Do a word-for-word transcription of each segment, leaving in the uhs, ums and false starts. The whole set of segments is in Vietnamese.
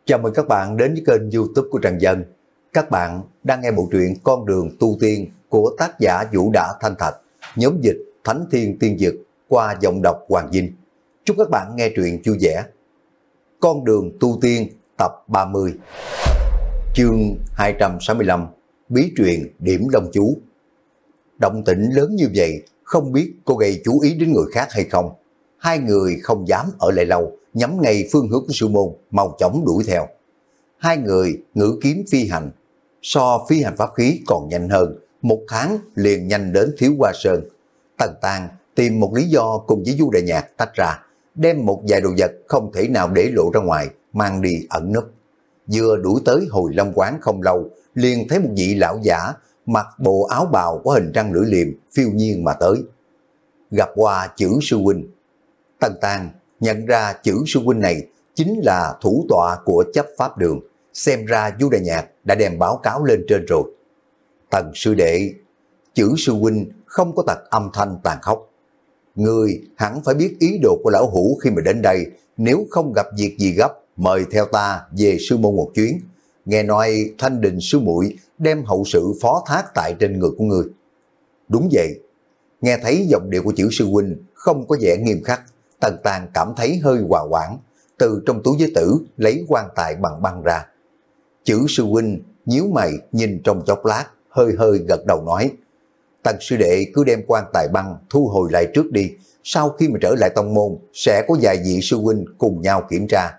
Chào mừng các bạn đến với kênh YouTube của Trần Dân. Các bạn đang nghe bộ truyện Con đường tu tiên của tác giả Vũ Đã Thanh Thạch, nhóm dịch Thánh Thiên Tiên Dực qua giọng đọc Hoàng Vinh. Chúc các bạn nghe truyện vui vẻ. Con đường tu tiên tập ba mươi, chương hai trăm sáu mươi lăm, bí truyền điểm long chú. Động tĩnh lớn như vậy, không biết có gây chú ý đến người khác hay không. Hai người không dám ở lại lâu, nhắm ngay phương hướng của sư môn, mau chóng đuổi theo. Hai người ngữ kiếm phi hành, so phi hành pháp khí còn nhanh hơn, một tháng liền nhanh đến Thiếu Hoa Sơn. Tần Tang tìm một lý do cùng với Du Đại Nhạc tách ra, đem một vài đồ vật không thể nào để lộ ra ngoài, mang đi ẩn nấp. Vừa đuổi tới Hồi Long Quán không lâu, liền thấy một vị lão giả mặc bộ áo bào có hình răng lưỡi liềm phiêu nhiên mà tới. Gặp qua chữ sư huynh. Tần Tang nhận ra chữ sư huynh này chính là thủ tọa của chấp pháp đường, xem ra Du Đại Nhạc đã đem báo cáo lên trên rồi. Tần sư đệ, chữ sư huynh không có tật âm thanh tàn khốc. Người hẳn phải biết ý đồ của lão hủ khi mà đến đây, nếu không gặp việc gì gấp, mời theo ta về sư môn một chuyến. Nghe nói Thanh Đình sư muội đem hậu sự phó thác tại trên người của người. Đúng vậy. Nghe thấy giọng điệu của chữ sư huynh không có vẻ nghiêm khắc, Tần Tang cảm thấy hơi hòa hoãn, từ trong túi giới tử lấy quan tài bằng băng ra. Chữ sư huynh nhíu mày nhìn trong chốc lát, hơi hơi gật đầu nói: Tần sư đệ cứ đem quan tài băng thu hồi lại trước đi, sau khi mà trở lại tông môn sẽ có vài vị sư huynh cùng nhau kiểm tra.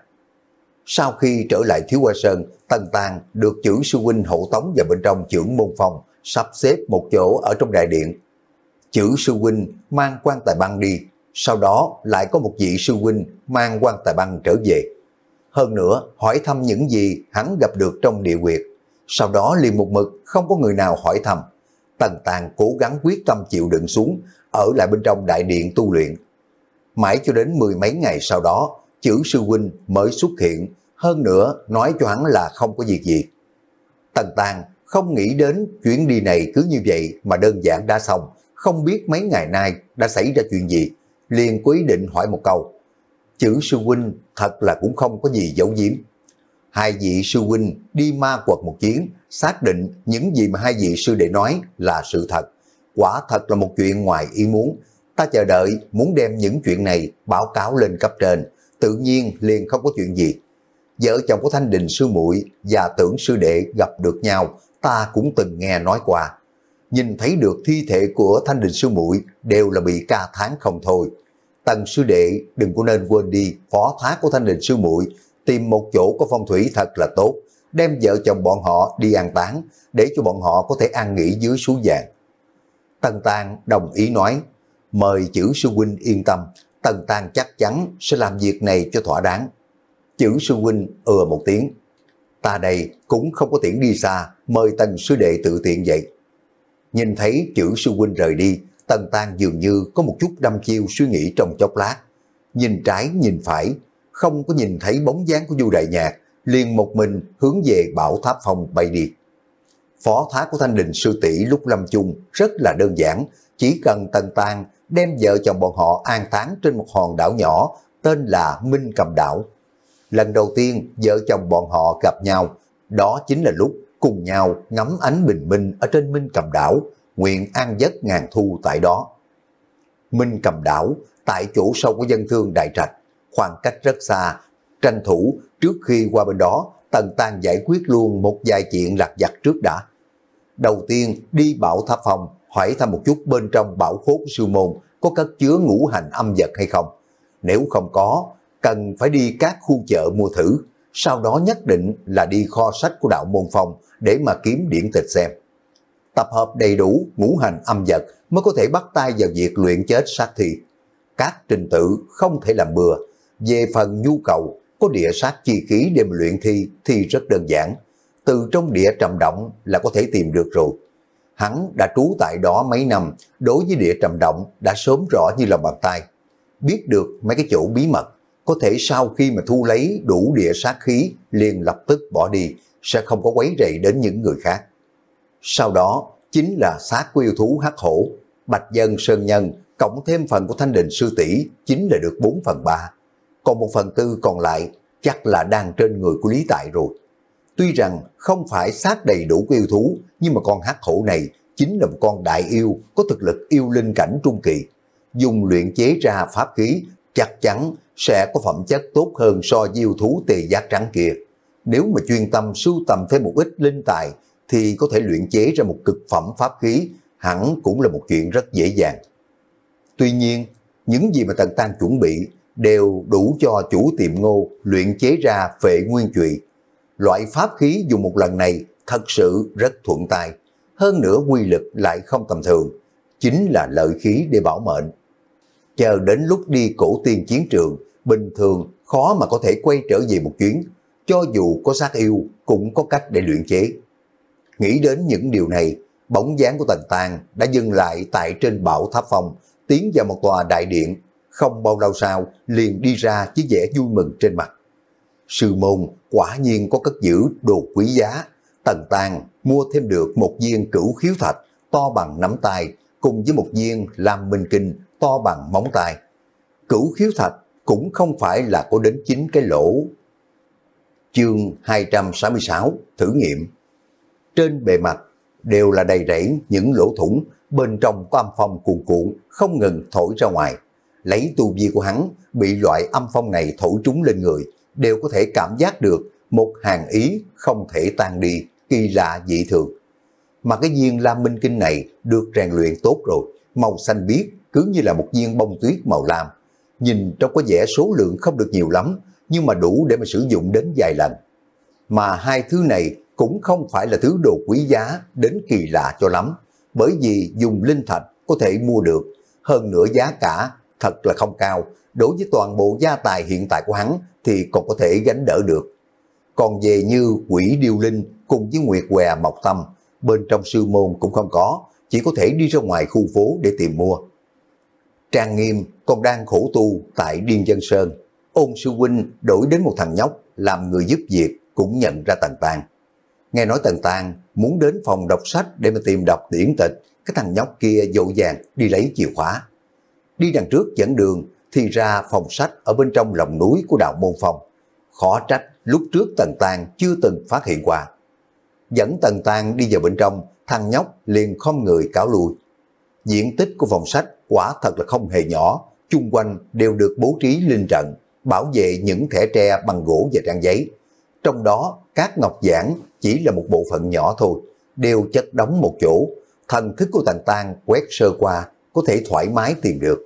Sau khi trở lại Thiếu Hoa Sơn, Tần Tang được chữ sư huynh hộ tống vào bên trong trưởng môn phòng, sắp xếp một chỗ ở trong đại điện. Chữ sư huynh mang quan tài băng đi, sau đó lại có một vị sư huynh mang quan tài băng trở về. Hơn nữa hỏi thăm những gì hắn gặp được trong địa huyệt, sau đó liền một mực không có người nào hỏi thăm. Tần Tang cố gắng quyết tâm chịu đựng xuống, ở lại bên trong đại điện tu luyện. Mãi cho đến mười mấy ngày sau đó, chữ sư huynh mới xuất hiện, hơn nữa nói cho hắn là không có việc gì. Tần Tang không nghĩ đến chuyến đi này cứ như vậy mà đơn giản đã xong, không biết mấy ngày nay đã xảy ra chuyện gì, liền có ý định hỏi một câu. Chữ sư huynh thật là cũng không có gì giấu giếm. Hai vị sư huynh đi ma quật một chuyến, xác định những gì mà hai vị sư đệ nói là sự thật. Quả thật là một chuyện ngoài ý muốn. Ta chờ đợi muốn đem những chuyện này báo cáo lên cấp trên, tự nhiên liền không có chuyện gì. Vợ chồng của Thanh Đình sư muội và Tưởng sư đệ gặp được nhau, ta cũng từng nghe nói qua. Nhìn thấy được thi thể của Thanh Đình sư muội đều là bị ca thán không thôi. Tần sư đệ đừng có nên quên đi phó thác của Thanh Đình sư muội, tìm một chỗ có phong thủy thật là tốt, đem vợ chồng bọn họ đi an táng, để cho bọn họ có thể an nghỉ dưới suối vàng. Tần Tang đồng ý nói, mời chữ sư huynh yên tâm, Tần Tang chắc chắn sẽ làm việc này cho thỏa đáng. Chữ sư huynh ừa một tiếng, ta đây cũng không có tiễn đi xa, mời Tần sư đệ tự tiện vậy. Nhìn thấy chữ sư huynh rời đi, Tần Tang dường như có một chút đăm chiêu suy nghĩ trong chốc lát. Nhìn trái nhìn phải, không có nhìn thấy bóng dáng của Du Đại Nhạc, liền một mình hướng về Bảo Tháp Phong bay đi. Phó thác của Thanh Đình sư tỷ lúc lâm chung rất là đơn giản, chỉ cần Tần Tang đem vợ chồng bọn họ an táng trên một hòn đảo nhỏ tên là Minh Cầm Đảo. Lần đầu tiên vợ chồng bọn họ gặp nhau, đó chính là lúc cùng nhau ngắm ánh bình minh ở trên Minh Cầm Đảo, nguyện an giấc ngàn thu tại đó. Minh Cầm Đảo tại chỗ sâu của dân thương Đại Trạch, khoảng cách rất xa, tranh thủ trước khi qua bên đó, Tần Tang giải quyết luôn một vài chuyện lặt vặt trước đã. Đầu tiên đi Bảo Tháp Phong, hỏi thăm một chút bên trong bảo khố của sư môn có cất chứa ngũ hành âm vật hay không. Nếu không có, cần phải đi các khu chợ mua thử, sau đó nhất định là đi kho sách của đạo môn phong để mà kiếm điển tịch xem. Tập hợp đầy đủ ngũ hành âm vật mới có thể bắt tay vào việc luyện chết sát thi. Các trình tự không thể làm bừa. Về phần nhu cầu có địa sát chi khí để mà luyện thi thì rất đơn giản. Từ trong địa trầm động là có thể tìm được rồi. Hắn đã trú tại đó mấy năm, đối với địa trầm động đã sớm rõ như lòng bàn tay. Biết được mấy cái chỗ bí mật, có thể sau khi mà thu lấy đủ địa sát khí liền lập tức bỏ đi, sẽ không có quấy rầy đến những người khác. Sau đó chính là xác của yêu thú hắc hổ, bạch dân sơn nhân, cộng thêm phần của Thanh Đình sư tỷ chính là được bốn phần ba. Còn một phần tư còn lại chắc là đang trên người của Lý Tại rồi. Tuy rằng không phải xác đầy đủ của yêu thú, nhưng mà con hắc hổ này chính là một con đại yêu có thực lực yêu linh cảnh trung kỳ. Dùng luyện chế ra pháp khí chắc chắn sẽ có phẩm chất tốt hơn so với yêu thú tê giác trắng kia. Nếu mà chuyên tâm sưu tầm thêm một ít linh tài thì có thể luyện chế ra một cực phẩm pháp khí, hẳn cũng là một chuyện rất dễ dàng. Tuy nhiên, những gì mà Tần Tăng chuẩn bị đều đủ cho chủ tiệm Ngô luyện chế ra Phệ Nguyên Chùy. Loại pháp khí dùng một lần này thật sự rất thuận tay, hơn nữa quy lực lại không tầm thường, chính là lợi khí để bảo mệnh. Chờ đến lúc đi cổ tiên chiến trường, bình thường khó mà có thể quay trở về một chuyến, cho dù có sát yêu cũng có cách để luyện chế. Nghĩ đến những điều này, bóng dáng của Tần Tăng đã dừng lại tại trên Bảo Tháp Phong, tiến vào một tòa đại điện, không bao lâu sau liền đi ra với vẻ vui mừng trên mặt. Sư môn quả nhiên có cất giữ đồ quý giá. Tần Tăng mua thêm được một viên cửu khiếu thạch to bằng nắm tay, cùng với một viên lam minh kinh to bằng móng tay. Cửu khiếu thạch cũng không phải là có đến chín cái lỗ. Chương hai trăm sáu mươi sáu thử nghiệm. Trên bề mặt đều là đầy rẫy những lỗ thủng, bên trong có âm phong cuồn cuộn không ngừng thổi ra ngoài. Lấy tu vi của hắn, bị loại âm phong này thổi trúng lên người, đều có thể cảm giác được một hàn ý không thể tan đi, kỳ lạ dị thường. Mà cái viên lam minh kinh này được rèn luyện tốt rồi, màu xanh biếc cứ như là một viên bông tuyết màu lam. Nhìn trong có vẻ số lượng không được nhiều lắm, nhưng mà đủ để mà sử dụng đến vài lần. Mà hai thứ này cũng không phải là thứ đồ quý giá đến kỳ lạ cho lắm, bởi vì dùng linh thạch có thể mua được, hơn nữa giá cả thật là không cao, đối với toàn bộ gia tài hiện tại của hắn thì còn có thể gánh đỡ được. Còn về như quỷ điêu linh cùng với nguyệt què mộc tâm, bên trong sư môn cũng không có, chỉ có thể đi ra ngoài khu phố để tìm mua. Trang Nghiêm còn đang khổ tu tại Điên Dân Sơn, Ôn sư huynh đổi đến một thằng nhóc làm người giúp việc cũng nhận ra Tần Tăng. Nghe nói Tần Tăng muốn đến phòng đọc sách để mà tìm đọc điển tịch, cái thằng nhóc kia vội vàng đi lấy chìa khóa. Đi đằng trước dẫn đường thì ra phòng sách ở bên trong lòng núi của đạo Môn Phong. Khó trách lúc trước Tần Tăng chưa từng phát hiện qua. Dẫn Tần Tăng đi vào bên trong, thằng nhóc liền khom người cáo lui. Diện tích của phòng sách quả thật là không hề nhỏ, chung quanh đều được bố trí linh trận, bảo vệ những thẻ tre bằng gỗ và trang giấy. Trong đó các ngọc giản chỉ là một bộ phận nhỏ thôi, đều chất đóng một chỗ. Thần thức của Tần Tăng quét sơ qua có thể thoải mái tìm được.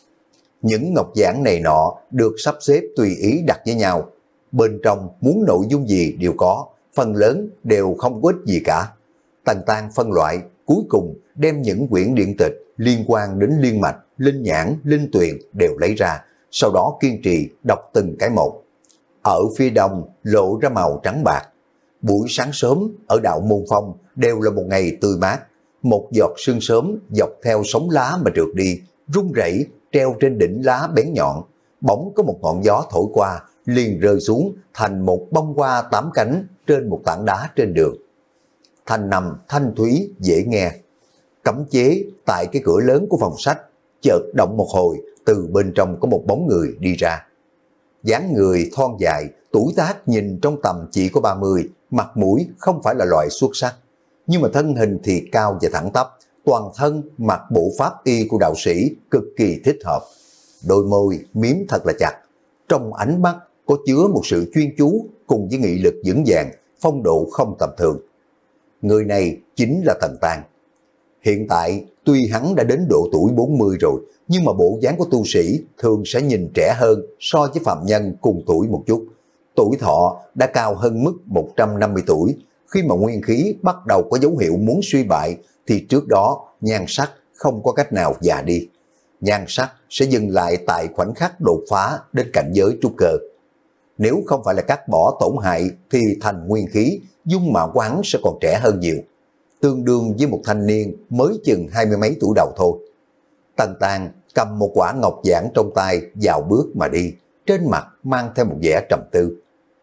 Những ngọc giản này nọ được sắp xếp tùy ý đặt với nhau. Bên trong muốn nội dung gì đều có, phần lớn đều không có ích gì cả. Tần Tăng phân loại, cuối cùng đem những quyển điện tịch liên quan đến liên mạch, linh nhãn, linh tuyền đều lấy ra, sau đó kiên trì đọc từng cái một. Ở phía đông lộ ra màu trắng bạc. Buổi sáng sớm ở đạo Môn Phong đều là một ngày tươi mát. Một giọt sương sớm dọc theo sóng lá mà trượt đi, rung rẩy treo trên đỉnh lá bén nhọn. Bỗng có một ngọn gió thổi qua, liền rơi xuống thành một bông hoa tám cánh trên một tảng đá trên đường. Thanh nằm thanh thúy dễ nghe. Cấm chế tại cái cửa lớn của phòng sách, chợt động một hồi, từ bên trong có một bóng người đi ra. Dáng người thon dài, tuổi tác nhìn trong tầm chỉ có ba mươi, mặt mũi không phải là loại xuất sắc, nhưng mà thân hình thì cao và thẳng tắp, toàn thân mặc bộ pháp y của đạo sĩ cực kỳ thích hợp. Đôi môi miếm thật là chặt, trong ánh mắt có chứa một sự chuyên chú cùng với nghị lực vững vàng, phong độ không tầm thường. Người này chính là Tần Tăng. Hiện tại tuy hắn đã đến độ tuổi bốn mươi rồi, nhưng mà bộ dáng của tu sĩ thường sẽ nhìn trẻ hơn so với phạm nhân cùng tuổi một chút. Tuổi thọ đã cao hơn mức một trăm năm mươi tuổi. Khi mà nguyên khí bắt đầu có dấu hiệu muốn suy bại thì trước đó nhan sắc không có cách nào già đi. Nhan sắc sẽ dừng lại tại khoảnh khắc đột phá đến cảnh giới trúc cơ. Nếu không phải là cắt bỏ tổn hại thì thành nguyên khí, dung mạo của hắn sẽ còn trẻ hơn nhiều, tương đương với một thanh niên mới chừng hai mươi mấy tuổi đầu thôi. Tần Tăng cầm một quả ngọc giản trong tay dạo bước mà đi, trên mặt mang theo một vẻ trầm tư.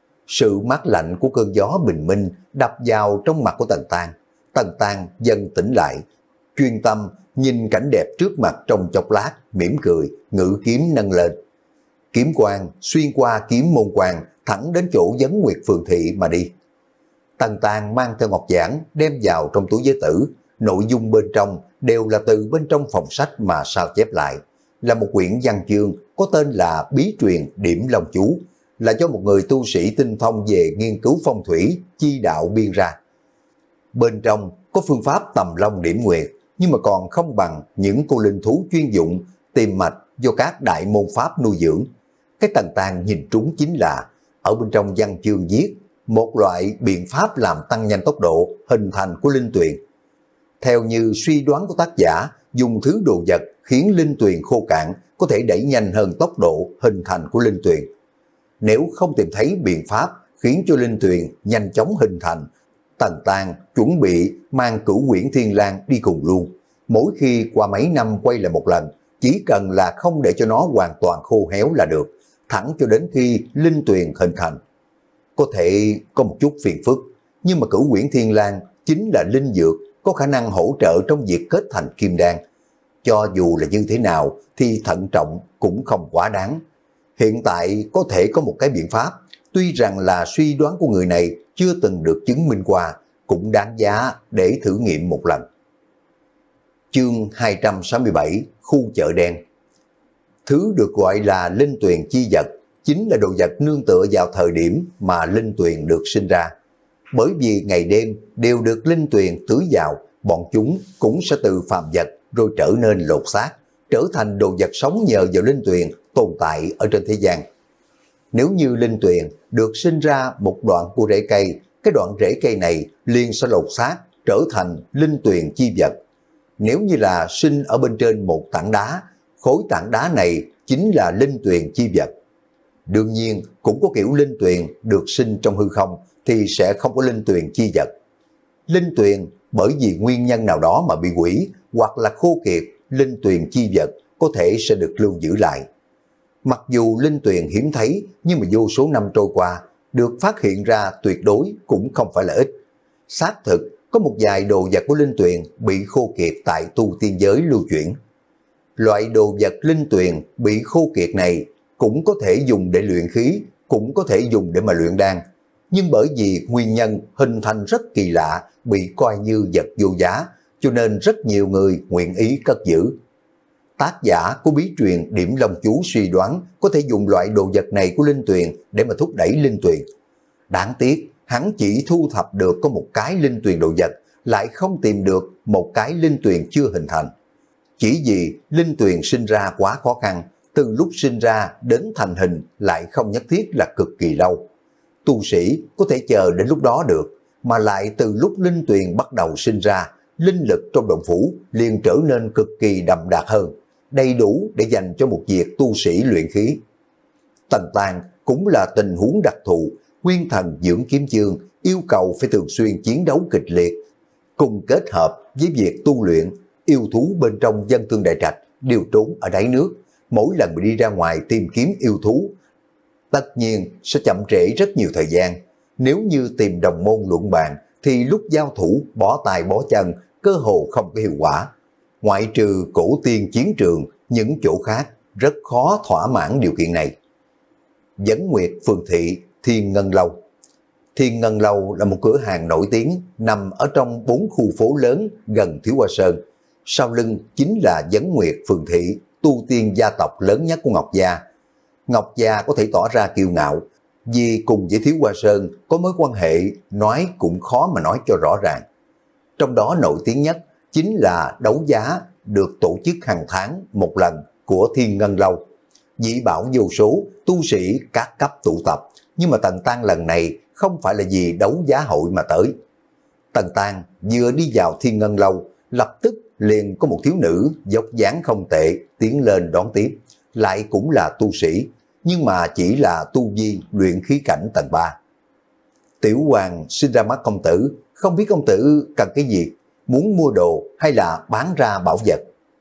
Sự mát lạnh của cơn gió bình minh đập vào trong mặt của Tần Tăng. Tần Tăng dần tỉnh lại, chuyên tâm nhìn cảnh đẹp trước mặt trong chốc lát, mỉm cười, ngữ kiếm nâng lên. kiếm quang xuyên qua kiếm môn quan thẳng đến chỗ Vấn Nguyệt Phường Thị mà đi. Tần Tàng mang theo ngọc giản đem vào trong túi giới tử, nội dung bên trong đều là từ bên trong phòng sách mà sao chép lại, là một quyển văn chương có tên là Bí Truyền Điểm Long Chú, là do một người tu sĩ tinh thông về nghiên cứu phong thủy, chi đạo biên ra. Bên trong có phương pháp tầm long điểm nguyệt, nhưng mà còn không bằng những cô linh thú chuyên dụng tìm mạch do các đại môn pháp nuôi dưỡng. Cái Tần Tàng nhìn trúng chính là ở bên trong văn chương viết một loại biện pháp làm tăng nhanh tốc độ hình thành của linh tuyền. Theo như suy đoán của tác giả, dùng thứ đồ vật khiến linh tuyền khô cạn có thể đẩy nhanh hơn tốc độ hình thành của linh tuyền. Nếu không tìm thấy biện pháp khiến cho linh tuyền nhanh chóng hình thành, Tần Tàng chuẩn bị mang Cửu Quyển Thiên Lang đi cùng luôn. Mỗi khi qua mấy năm quay lại một lần, chỉ cần là không để cho nó hoàn toàn khô héo là được, thẳng cho đến khi linh tuyền hình thành. Có thể có một chút phiền phức, nhưng mà Cửu Quyển Thiên Lang chính là linh dược có khả năng hỗ trợ trong việc kết thành kim đan. Cho dù là như thế nào thì thận trọng cũng không quá đáng. Hiện tại có thể có một cái biện pháp, tuy rằng là suy đoán của người này chưa từng được chứng minh qua, cũng đáng giá để thử nghiệm một lần. Chương hai trăm sáu mươi bảy, khu chợ đen. Thứ được gọi là linh tuyền chi vật chính là đồ vật nương tựa vào thời điểm mà linh tuyền được sinh ra. Bởi vì ngày đêm đều được linh tuyền tưới vào, bọn chúng cũng sẽ từ phàm vật rồi trở nên lột xác, trở thành đồ vật sống nhờ vào linh tuyền tồn tại ở trên thế gian. Nếu như linh tuyền được sinh ra một đoạn của rễ cây, cái đoạn rễ cây này liền sẽ lột xác trở thành linh tuyền chi vật. Nếu như là sinh ở bên trên một tảng đá, khối tảng đá này chính là linh tuyền chi vật. Đương nhiên cũng có kiểu linh tuyền được sinh trong hư không thì sẽ không có linh tuyền chi vật. Linh tuyền bởi vì nguyên nhân nào đó mà bị hủy hoặc là khô kiệt, linh tuyền chi vật có thể sẽ được lưu giữ lại. Mặc dù linh tuyền hiếm thấy, nhưng mà vô số năm trôi qua, được phát hiện ra tuyệt đối cũng không phải là ít. Xác thực có một vài đồ vật của linh tuyền bị khô kiệt tại tu tiên giới lưu chuyển. Loại đồ vật linh tuyền bị khô kiệt này cũng có thể dùng để luyện khí, cũng có thể dùng để mà luyện đan. Nhưng bởi vì nguyên nhân hình thành rất kỳ lạ, bị coi như vật vô giá, cho nên rất nhiều người nguyện ý cất giữ. Tác giả của Bí Truyền Điểm Long Chú suy đoán có thể dùng loại đồ vật này của linh tuyền để mà thúc đẩy linh tuyền. Đáng tiếc, hắn chỉ thu thập được có một cái linh tuyền đồ vật, lại không tìm được một cái linh tuyền chưa hình thành. Chỉ vì linh tuyền sinh ra quá khó khăn, từ lúc sinh ra đến thành hình lại không nhất thiết là cực kỳ lâu. Tu sĩ có thể chờ đến lúc đó được, mà lại từ lúc linh tuyền bắt đầu sinh ra, linh lực trong động phủ liền trở nên cực kỳ đậm đà hơn, đầy đủ để dành cho một việc tu sĩ luyện khí. Tần Tàng cũng là tình huống đặc thù, nguyên thần dưỡng kiếm chương yêu cầu phải thường xuyên chiến đấu kịch liệt, cùng kết hợp với việc tu luyện, yêu thú bên trong Dân Thương Đại Trạch đều trốn ở đáy nước, mỗi lần đi ra ngoài tìm kiếm yêu thú, tất nhiên sẽ chậm trễ rất nhiều thời gian. Nếu như tìm đồng môn luận bàn thì lúc giao thủ bỏ tay bỏ chân, cơ hồ không có hiệu quả. Ngoại trừ cổ tiên chiến trường, những chỗ khác rất khó thỏa mãn điều kiện này. Vấn Nguyệt Phường Thị Thiên Ngân Lâu. Thiên Ngân Lâu là một cửa hàng nổi tiếng nằm ở trong bốn khu phố lớn gần Thiếu Hoa Sơn. Sau lưng chính là Vấn Nguyệt Phường Thị, tu tiên gia tộc lớn nhất của Ngọc Gia. Ngọc Gia có thể tỏ ra kiêu ngạo, vì cùng với Thiếu Hoa Sơn có mối quan hệ nói cũng khó mà nói cho rõ ràng. Trong đó nổi tiếng nhất chính là đấu giá được tổ chức hàng tháng một lần của Thiên Ngân Lâu. Dị bảo vô số, tu sĩ các cấp tụ tập, nhưng mà Tần Tăng lần này không phải là vì đấu giá hội mà tới. Tần Tăng vừa đi vào Thiên Ngân Lâu, lập tức liền có một thiếu nữ dốc dáng không tệ tiến lên đón tiếp, lại cũng là tu sĩ, nhưng mà chỉ là tu vi luyện khí cảnh tầng ba. Tiểu Hoàng xin ra mắt công tử, không biết công tử cần cái gì, muốn mua đồ hay là bán ra bảo vật.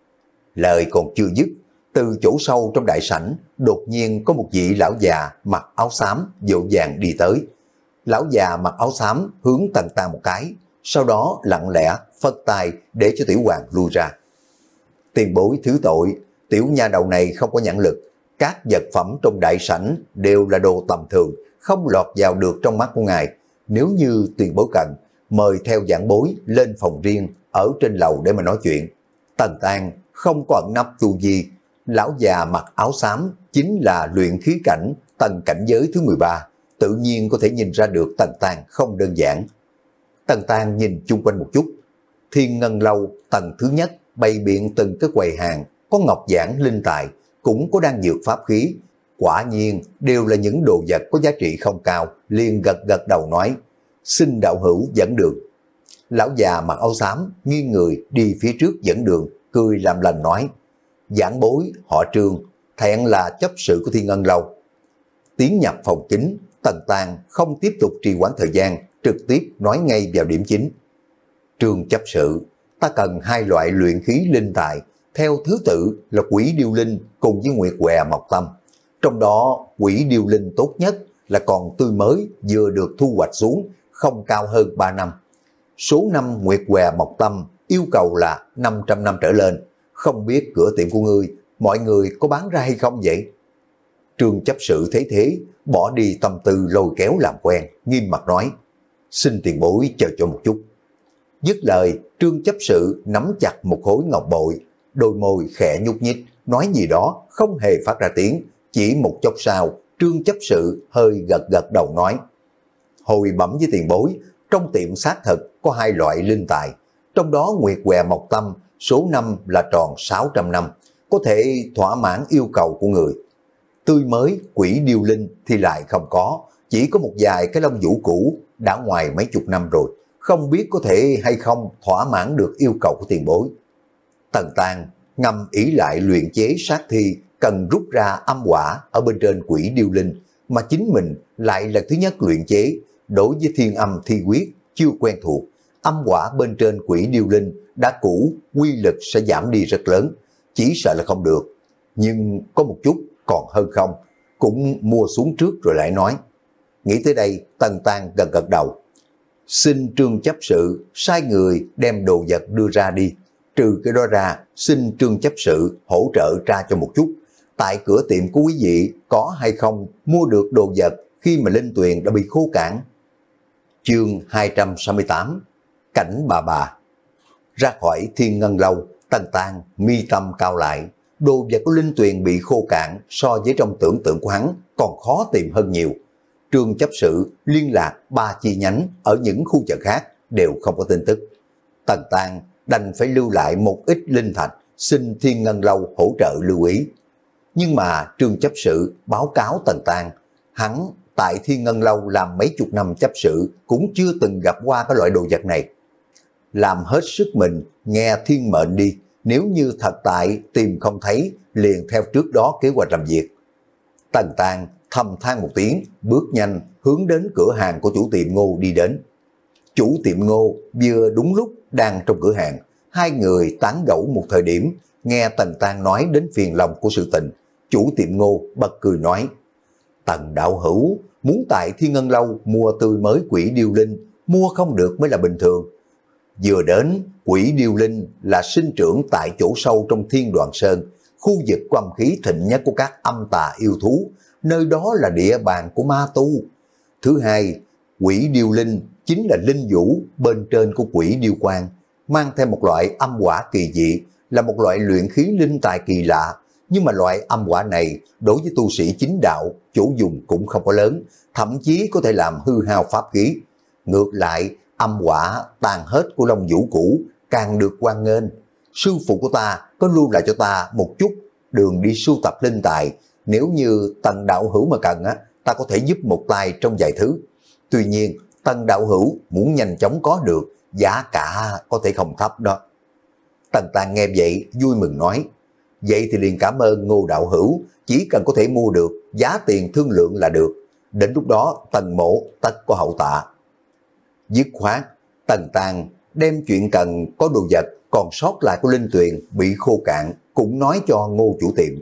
Lời còn chưa dứt, từ chỗ sâu trong đại sảnh đột nhiên có một vị lão già mặc áo xám vội vàng đi tới. Lão già mặc áo xám hướng Tần Tăng một cái, sau đó lặng lẽ phất tay để cho Tiểu Hoàng lui ra. Tiền bối thứ tội, tiểu nha đầu này không có nhãn lực, Các vật phẩm trong đại sảnh đều là đồ tầm thường, không lọt vào được trong mắt của ngài. Nếu như tiền bối cần, mời theo giảng bối lên phòng riêng ở trên lầu để mà nói chuyện. Tần Tang không có ẩn nấp tu vi, lão già mặc áo xám chính là luyện khí cảnh tầng cảnh giới thứ mười ba, tự nhiên có thể nhìn ra được Tần Tang không đơn giản. Tần Tang nhìn chung quanh một chút, Thiên Ngân Lâu tầng thứ nhất bày biện từng cái quầy hàng, có ngọc giản linh tài, cũng có đan dược pháp khí, quả nhiên đều là những đồ vật có giá trị không cao, liền gật gật đầu nói, xin đạo hữu dẫn đường. Lão già mặc áo xám nghiêng người đi phía trước dẫn đường, cười làm lành nói, giảng bối họ Trương, thẹn là chấp sự của Thiên Ngân Lâu. Tiến nhập phòng chính, Tần Tang không tiếp tục trì hoãn thời gian, trực tiếp nói ngay vào điểm chính. Trương chấp sự, ta cần hai loại luyện khí linh tài, theo thứ tự là quỷ điêu linh cùng với nguyệt què mộc tâm. Trong đó quỷ điêu linh tốt nhất là còn tươi mới, vừa được thu hoạch xuống, không cao hơn ba năm. Số năm nguyệt què mộc tâm yêu cầu là năm trăm năm trở lên. Không biết cửa tiệm của ngươi, mọi người có bán ra hay không vậy? Trương chấp sự thấy thế, bỏ đi tâm tư lôi kéo làm quen, nghiêm mặt nói, xin tiền bối chờ cho một chút. Dứt lời, Trương chấp sự nắm chặt một khối ngọc bội, đôi môi khẽ nhúc nhích, nói gì đó không hề phát ra tiếng. Chỉ một chốc sau, Trương chấp sự hơi gật gật đầu nói, hồi bẩm với tiền bối, trong tiệm xác thực có hai loại linh tài, trong đó nguyệt què mộc tâm số năm là tròn sáu trăm năm, có thể thỏa mãn yêu cầu của người. Tươi mới quỷ điêu linh thì lại không có, chỉ có một vài cái lông vũ cũ đã ngoài mấy chục năm rồi, không biết có thể hay không thỏa mãn được yêu cầu của tiền bối. Tần Tang ngâm ý lại luyện chế sát thi cần rút ra âm quả ở bên trên quỷ điêu linh, mà chính mình lại là thứ nhất luyện chế. Đối với thiên âm thi quyết chưa quen thuộc, âm quả bên trên quỷ điêu linh đã cũ, quy lực sẽ giảm đi rất lớn, chỉ sợ là không được. Nhưng có một chút còn hơn không, cũng mua xuống trước rồi lại nói. Nghĩ tới đây, Tần Tang gật gật đầu. Xin Trương chấp sự sai người đem đồ vật đưa ra đi. Trừ cái đó ra, xin Trương chấp sự hỗ trợ ra cho một chút. Tại cửa tiệm của quý vị có hay không mua được đồ vật khi mà linh tuyền đã bị khô cạn? Chương hai trăm sáu mươi tám, Cảnh bà bà. Ra khỏi Thiên Ngân Lâu, Tần Tang mi tâm cao lại. Đồ vật của linh tuyền bị khô cạn so với trong tưởng tượng của hắn còn khó tìm hơn nhiều. Trương chấp sự liên lạc ba chi nhánh ở những khu chợ khác đều không có tin tức. Tần Tang đành phải lưu lại một ít linh thạch, xin Thiên Ngân Lâu hỗ trợ lưu ý. Nhưng mà Trương chấp sự báo cáo Tần Tang, hắn tại Thiên Ngân Lâu làm mấy chục năm chấp sự cũng chưa từng gặp qua cái loại đồ vật này. Làm hết sức mình, nghe thiên mệnh đi, nếu như thật tại tìm không thấy, liền theo trước đó kế hoạch làm việc. Tần Tang thầm than một tiếng, bước nhanh hướng đến cửa hàng của chủ tiệm Ngô đi đến. Chủ tiệm Ngô vừa đúng lúc đang trong cửa hàng, hai người tán gẫu một thời điểm, nghe Tần Tang nói đến phiền lòng của sự tình, chủ tiệm Ngô bật cười nói, Tần đạo hữu muốn tại Thiên Ngân Lâu mua tươi mới quỷ điêu linh, mua không được mới là bình thường. Vừa đến, quỷ điêu linh là sinh trưởng tại chỗ sâu trong Thiên Đoàn Sơn, khu vực có âm khí thịnh nhất của các âm tà yêu thú, nơi đó là địa bàn của ma tu. Thứ hai, quỷ điêu linh chính là linh vũ bên trên của quỷ điêu quang, mang theo một loại âm quả kỳ dị, là một loại luyện khí linh tài kỳ lạ. Nhưng mà loại âm quả này đối với tu sĩ chính đạo, chỗ dùng cũng không có lớn, thậm chí có thể làm hư hao pháp khí. Ngược lại, âm quả tàn hết của Long Vũ cũ càng được hoan nghênh. Sư phụ của ta có lưu lại cho ta một chút đường đi sưu tập linh tài, nếu như Tần đạo hữu mà cần á, ta có thể giúp một tay trong vài thứ. Tuy nhiên, Tần đạo hữu muốn nhanh chóng có được, giá cả có thể không thấp đó. Tần Tang nghe vậy vui mừng nói, vậy thì liền cảm ơn Ngô đạo hữu, chỉ cần có thể mua được, giá tiền thương lượng là được. Đến lúc đó Tần mộ tất có hậu tạ. Dứt khoát, Tần Tang đem chuyện cần có đồ vật còn sót lại của linh tuyền bị khô cạn cũng nói cho Ngô chủ tiệm.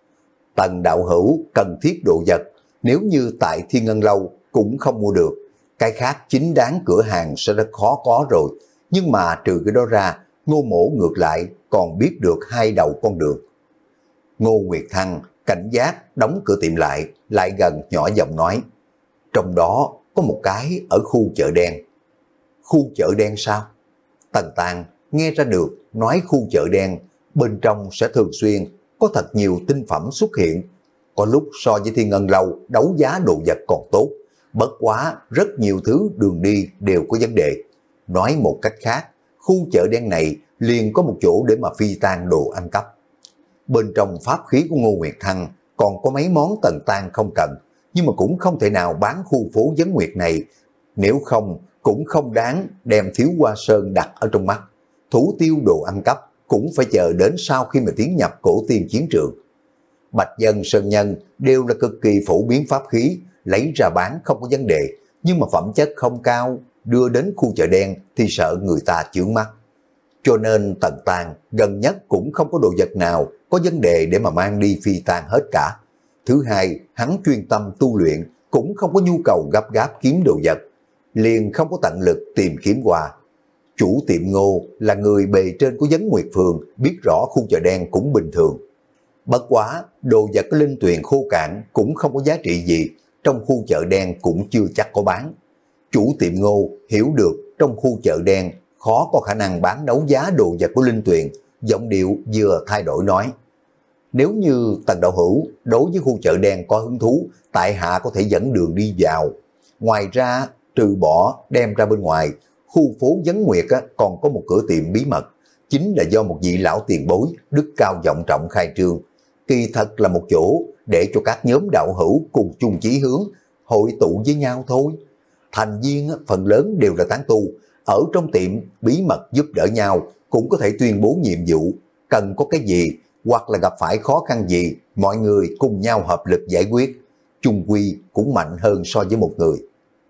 Tần đạo hữu cần thiết đồ vật, nếu như tại Thiên Ngân Lâu cũng không mua được, cái khác chính đáng cửa hàng sẽ rất khó có rồi. Nhưng mà trừ cái đó ra, Ngô mổ ngược lại còn biết được hai đầu con đường. Ngô Nguyệt Thăng cảnh giác đóng cửa tiệm lại, lại gần nhỏ giọng nói, trong đó có một cái ở khu chợ đen. Khu chợ đen sao? Tần Tàng nghe ra được nói khu chợ đen, bên trong sẽ thường xuyên có thật nhiều tinh phẩm xuất hiện, có lúc so với Thiên Ngân Lâu đấu giá đồ vật còn tốt, bất quá rất nhiều thứ đường đi đều có vấn đề. Nói một cách khác, khu chợ đen này liền có một chỗ để mà phi tan đồ ăn cắp. Bên trong pháp khí của Ngô Nguyệt Thăng còn có mấy món Tần Tàng không cần, nhưng mà cũng không thể nào bán khu phố Vấn Nguyệt này, nếu không cũng không đáng đem Thiếu Hoa Sơn đặt ở trong mắt. Thủ tiêu đồ ăn cắp cũng phải chờ đến sau khi mà tiến nhập cổ tiên chiến trường. Bạch Dân Sơn Nhân đều là cực kỳ phổ biến pháp khí, lấy ra bán không có vấn đề, nhưng mà phẩm chất không cao, đưa đến khu chợ đen thì sợ người ta chướng mắt. Cho nên Tần Tàng gần nhất cũng không có đồ vật nào có vấn đề để mà mang đi phi tang hết cả. Thứ hai, hắn chuyên tâm tu luyện, cũng không có nhu cầu gấp gáp kiếm đồ vật, liền không có tận lực tìm kiếm qua. Chủ tiệm Ngô là người bề trên của Vấn Nguyệt Phường, biết rõ khu chợ đen cũng bình thường. Bất quá, đồ vật có linh tuyền khô cạn cũng không có giá trị gì, trong khu chợ đen cũng chưa chắc có bán. Chủ tiệm Ngô hiểu được trong khu chợ đen khó có khả năng bán đấu giá đồ vật của linh tuyền, giọng điệu vừa thay đổi nói, nếu như Tần đạo hữu đối với khu chợ đen có hứng thú, tại hạ có thể dẫn đường đi vào. Ngoài ra, trừ bỏ đem ra bên ngoài, khu phố Vấn Nguyệt còn có một cửa tiệm bí mật, chính là do một vị lão tiền bối đức cao vọng trọng khai trương. Kỳ thật là một chỗ để cho các nhóm đạo hữu cùng chung chí hướng hội tụ với nhau thôi. Thành viên phần lớn đều là tán tu, ở trong tiệm bí mật giúp đỡ nhau, cũng có thể tuyên bố nhiệm vụ, cần có cái gì hoặc là gặp phải khó khăn gì, mọi người cùng nhau hợp lực giải quyết, chung quy cũng mạnh hơn so với một người.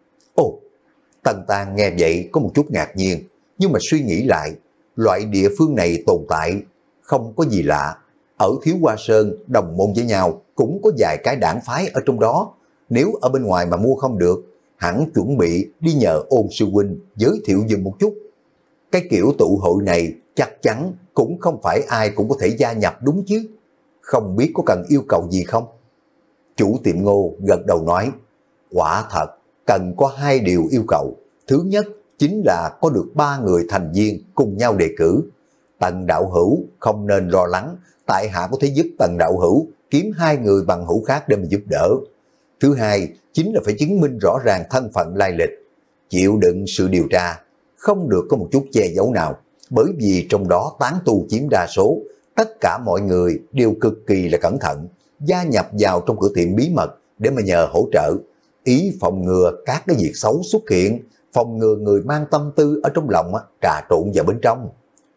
Ồ, Tần Tàng nghe vậy có một chút ngạc nhiên, nhưng mà suy nghĩ lại, loại địa phương này tồn tại không có gì lạ. Ở Thiếu Hoa Sơn đồng môn với nhau cũng có vài cái đảng phái ở trong đó, nếu ở bên ngoài mà mua không được, hẳn chuẩn bị đi nhờ Ôn sư huynh giới thiệu dùm một chút. Cái kiểu tụ hội này chắc chắn cũng không phải ai cũng có thể gia nhập đúng chứ, không biết có cần yêu cầu gì không? Chủ tiệm Ngô gật đầu nói, quả thật cần có hai điều yêu cầu. Thứ nhất chính là có được ba người thành viên cùng nhau đề cử. Tần đạo hữu không nên lo lắng, tại hạ có thể giúp Tần đạo hữu kiếm hai người bằng hữu khác để mà giúp đỡ. Thứ hai chính là phải chứng minh rõ ràng thân phận lai lịch, chịu đựng sự điều tra, không được có một chút che giấu nào, bởi vì trong đó tán tu chiếm đa số, tất cả mọi người đều cực kỳ là cẩn thận, gia nhập vào trong cửa tiệm bí mật để mà nhờ hỗ trợ, ý phòng ngừa các cái việc xấu xuất hiện, phòng ngừa người mang tâm tư ở trong lòng trà trộn vào bên trong.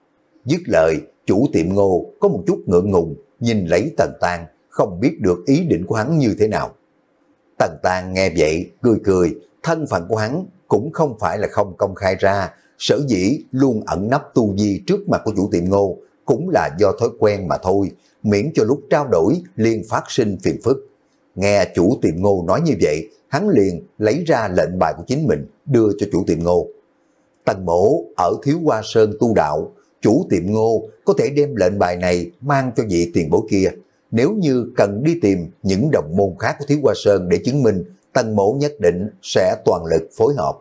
Dứt lời, chủ tiệm Ngô có một chút ngượng ngùng, nhìn lấy Tần Tàng, không biết được ý định của hắn như thế nào. Tần Tàng nghe vậy, cười cười, thân phận của hắn cũng không phải là không công khai ra, sở dĩ luôn ẩn nấp tu vi trước mặt của chủ tiệm Ngô, cũng là do thói quen mà thôi, miễn cho lúc trao đổi liền phát sinh phiền phức. Nghe chủ tiệm Ngô nói như vậy, hắn liền lấy ra lệnh bài của chính mình, đưa cho chủ tiệm Ngô. Tần mỗ ở Thiếu Hoa Sơn tu đạo, chủ tiệm Ngô có thể đem lệnh bài này mang cho vị tiền bối kia. Nếu như cần đi tìm những đồng môn khác của Thiếu Hoa Sơn để chứng minh, Tần mỗ nhất định sẽ toàn lực phối hợp.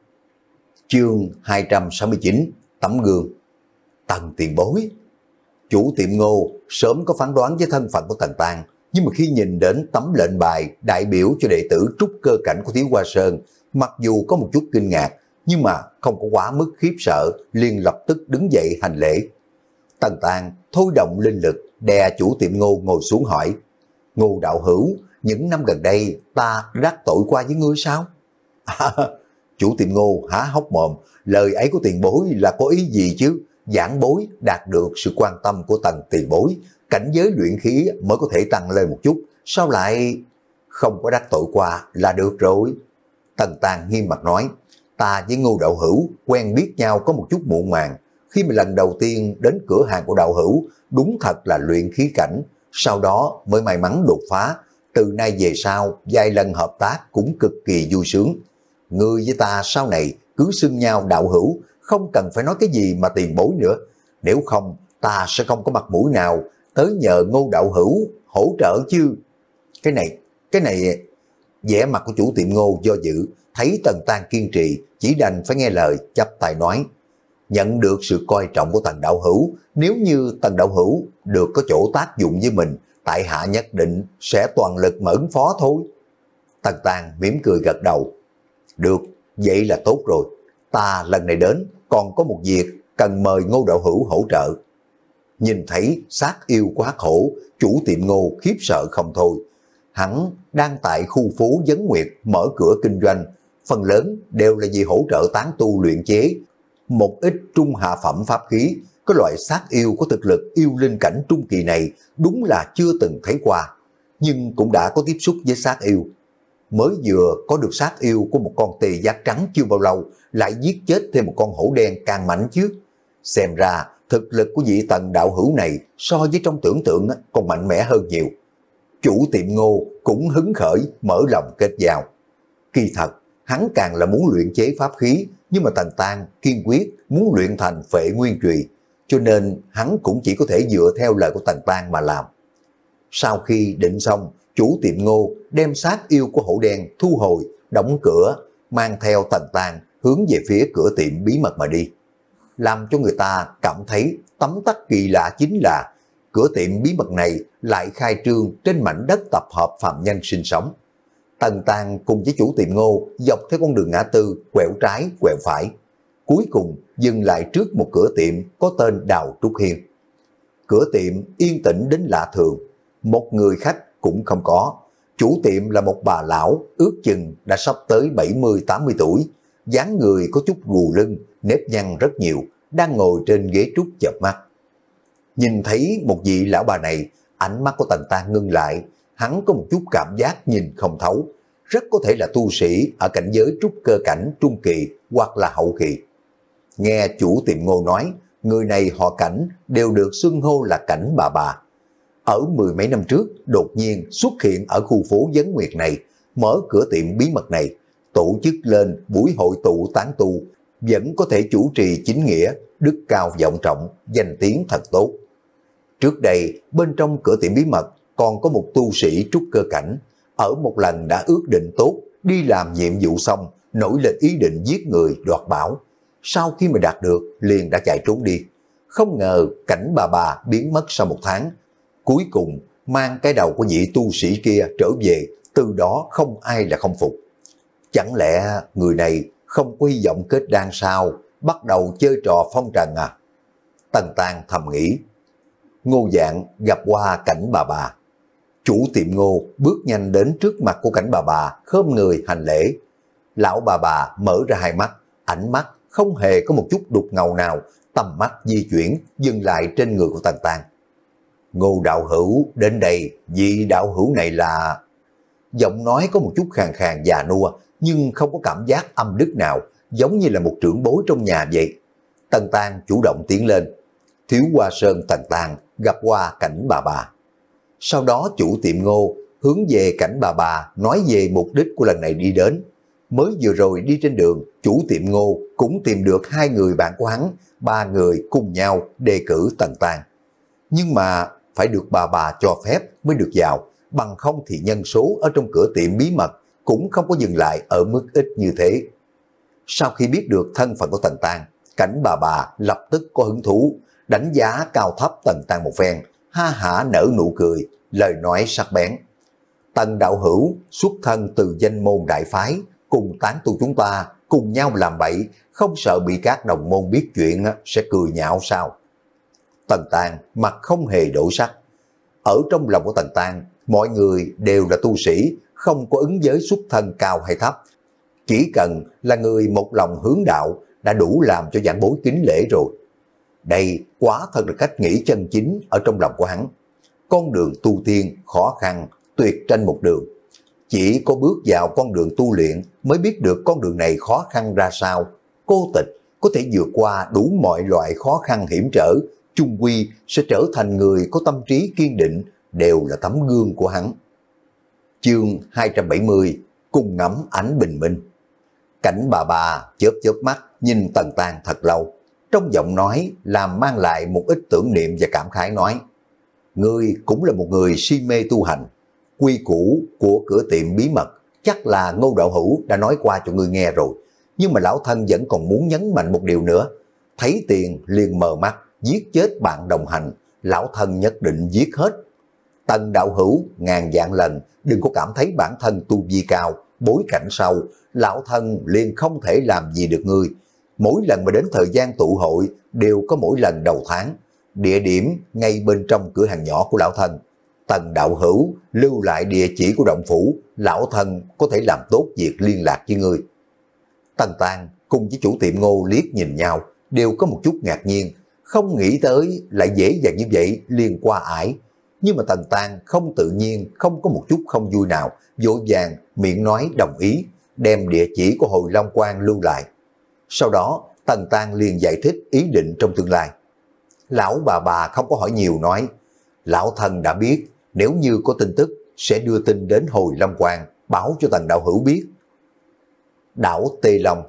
Chương hai trăm sáu mươi chín, tấm gương. Tần tiền bối. Chủ tiệm Ngô sớm có phán đoán với thân phận của Tần Tàng, nhưng mà khi nhìn đến tấm lệnh bài đại biểu cho đệ tử trúc cơ cảnh của Thiếu Hoa Sơn, mặc dù có một chút kinh ngạc, nhưng mà không có quá mức khiếp sợ, liền lập tức đứng dậy hành lễ. Tần Tàng thôi động linh lực, đè chủ tiệm Ngô ngồi xuống hỏi, Ngô đạo hữu, những năm gần đây ta đắc tội qua với ngươi sao? À, chủ tiệm Ngô há hốc mồm, lời ấy của tiền bối là có ý gì chứ? Giảng bối đạt được sự quan tâm của Tần tiền bối, cảnh giới luyện khí mới có thể tăng lên một chút, sao lại không có đắc tội qua là được rồi. Tần Tàng nghiêm mặt nói, ta với Ngô đạo hữu quen biết nhau có một chút muộn màng, khi mà lần đầu tiên đến cửa hàng của đạo hữu đúng thật là luyện khí cảnh, sau đó mới may mắn đột phá, từ nay về sau vài lần hợp tác cũng cực kỳ vui sướng. Ngươi với ta sau này cứ xưng nhau đạo hữu, không cần phải nói cái gì mà tiền bối nữa, nếu không ta sẽ không có mặt mũi nào tới nhờ Ngô đạo hữu hỗ trợ chứ. Cái này, cái này, vẻ mặt của chủ tiệm Ngô do dự, thấy Tần Tang kiên trì, chỉ đành phải nghe lời, chắp tay nói, nhận được sự coi trọng của Tần đạo hữu, nếu như Tần đạo hữu được có chỗ tác dụng với mình, tại hạ nhất định sẽ toàn lực mà ứng phó thôi. Tần Tang mỉm cười gật đầu, được, vậy là tốt rồi, ta lần này đến còn có một việc cần mời Ngô đạo hữu hỗ trợ. Nhìn thấy sát yêu quá khổ, chủ tiệm Ngô khiếp sợ không thôi. Hắn đang tại khu phố Vấn Nguyệt mở cửa kinh doanh, phần lớn đều là vì hỗ trợ tán tu luyện chế một ít trung hạ phẩm pháp khí. Cái loại sát yêu có thực lực yêu linh cảnh trung kỳ này đúng là chưa từng thấy qua, nhưng cũng đã có tiếp xúc với sát yêu. Mới vừa có được sát yêu của một con tê giác trắng chưa bao lâu, lại giết chết thêm một con hổ đen càng mạnh chứ. Xem ra thực lực của vị Tần đạo hữu này so với trong tưởng tượng còn mạnh mẽ hơn nhiều. Chủ tiệm Ngô cũng hứng khởi mở lòng kết giao. Kỳ thật, hắn càng là muốn luyện chế pháp khí, nhưng mà Tần Tang kiên quyết muốn luyện thành Phệ Nguyên Chùy, cho nên hắn cũng chỉ có thể dựa theo lời của Tần Tang mà làm. Sau khi định xong, chủ tiệm Ngô đem sát yêu của hổ đen thu hồi, đóng cửa, mang theo Tần Tang hướng về phía cửa tiệm bí mật mà đi. Làm cho người ta cảm thấy tấm tắc kỳ lạ chính là cửa tiệm bí mật này lại khai trương trên mảnh đất tập hợp phàm nhân sinh sống. Tần Tang cùng với chủ tiệm Ngô dọc theo con đường ngã tư, quẹo trái, quẹo phải. Cuối cùng dừng lại trước một cửa tiệm có tên Đào Trúc Hiên. Cửa tiệm yên tĩnh đến lạ thường, một người khách cũng không có. Chủ tiệm là một bà lão, ước chừng đã sắp tới bảy mươi tám mươi tuổi, dáng người có chút gù lưng, nếp nhăn rất nhiều, đang ngồi trên ghế trúc chợp mắt. Nhìn thấy một vị lão bà này, ánh mắt của Tần Tang ngưng lại, hắn có một chút cảm giác nhìn không thấu, rất có thể là tu sĩ ở cảnh giới trúc cơ cảnh trung kỳ hoặc là hậu kỳ. Nghe chủ tiệm Ngô nói, người này họ Cảnh đều được xưng hô là Cảnh bà bà. Ở mười mấy năm trước, đột nhiên xuất hiện ở khu phố Vấn Nguyệt này, mở cửa tiệm bí mật này, tổ chức lên buổi hội tụ tán tu, vẫn có thể chủ trì chính nghĩa, đức cao vọng trọng, danh tiếng thật tốt. Trước đây, bên trong cửa tiệm bí mật còn có một tu sĩ trúc cơ cảnh, ở một lần đã ước định tốt, đi làm nhiệm vụ xong, nổi lên ý định giết người đoạt bảo. Sau khi mà đạt được, liền đã chạy trốn đi. Không ngờ Cảnh bà bà biến mất sau một tháng. Cuối cùng, mang cái đầu của vị tu sĩ kia trở về, từ đó không ai là không phục. Chẳng lẽ người này không có hy vọng kết đan sao, bắt đầu chơi trò phong trần à? Tần Tang thầm nghĩ. Ngô Dạng gặp qua Cảnh bà bà. Chủ tiệm Ngô bước nhanh đến trước mặt của Cảnh bà bà, khom người hành lễ. Lão bà bà mở ra hai mắt, ánh mắt không hề có một chút đục ngầu nào, tầm mắt di chuyển dừng lại trên người của Tần Tang. Ngô đạo hữu đến đây, vị đạo hữu này là... Giọng nói có một chút khàn khàn già nua, nhưng không có cảm giác âm đức nào, giống như là một trưởng bối trong nhà vậy. Tần Tang chủ động tiến lên. Thiếu Hoa Sơn Tần Tang gặp qua Cảnh bà bà. Sau đó chủ tiệm Ngô hướng về Cảnh bà bà nói về mục đích của lần này đi đến. Mới vừa rồi đi trên đường, chủ tiệm Ngô cũng tìm được hai người bạn của hắn, ba người cùng nhau đề cử Tần Tang. Nhưng mà phải được bà bà cho phép mới được vào, bằng không thì nhân số ở trong cửa tiệm bí mật cũng không có dừng lại ở mức ít như thế. Sau khi biết được thân phận của Tần Tang, Cảnh bà bà lập tức có hứng thú, đánh giá cao thấp Tần Tang một phen, ha hả nở nụ cười, lời nói sắc bén. Tần đạo hữu xuất thân từ danh môn đại phái, cùng tán tu chúng ta cùng nhau làm bậy, không sợ bị các đồng môn biết chuyện sẽ cười nhạo sao? Tần Tang mặt không hề đổi sắc. Ở trong lòng của Tần Tang, mọi người đều là tu sĩ, không có ứng giới xuất thân cao hay thấp. Chỉ cần là người một lòng hướng đạo đã đủ làm cho giảng bối kính lễ rồi. Đây quá thật là cách nghĩ chân chính ở trong lòng của hắn. Con đường tu tiên khó khăn, tuyệt tranh một đường. Chỉ có bước vào con đường tu luyện mới biết được con đường này khó khăn ra sao. Cô tịch có thể vượt qua đủ mọi loại khó khăn hiểm trở, chung quy sẽ trở thành người có tâm trí kiên định, đều là tấm gương của hắn. Chương hai trăm bảy mươi, cùng ngắm ánh bình minh. Cảnh bà bà chớp chớp mắt nhìn Tần Tang thật lâu, trong giọng nói làm mang lại một ít tưởng niệm và cảm khái nói: Ngươi cũng là một người si mê tu hành. Quy củ của cửa tiệm bí mật chắc là Ngô đạo hữu đã nói qua cho ngươi nghe rồi. Nhưng mà lão thân vẫn còn muốn nhấn mạnh một điều nữa. Thấy tiền liền mờ mắt, giết chết bạn đồng hành, lão thân nhất định giết hết. Tần đạo hữu ngàn vạn lần đừng có cảm thấy bản thân tu vi cao, bối cảnh sâu, lão thân liền không thể làm gì được ngươi. Mỗi lần mà đến thời gian tụ hội đều có mỗi lần đầu tháng, địa điểm ngay bên trong cửa hàng nhỏ của lão thân. Tần đạo hữu lưu lại địa chỉ của động phủ, lão thân có thể làm tốt việc liên lạc với ngươi. Tần Tang cùng với chủ tiệm Ngô liếc nhìn nhau, đều có một chút ngạc nhiên, không nghĩ tới lại dễ dàng như vậy liền qua ải. Nhưng mà Tần Tang không tự nhiên, không có một chút không vui nào, vội vàng miệng nói đồng ý, đem địa chỉ của Hồi Long Quan lưu lại. Sau đó Tần Tang liền giải thích ý định trong tương lai. Lão bà bà không có hỏi nhiều, nói lão thân đã biết, nếu như có tin tức sẽ đưa tin đến Hồi Long Quan báo cho Tần đạo hữu biết. Đảo Tê Long,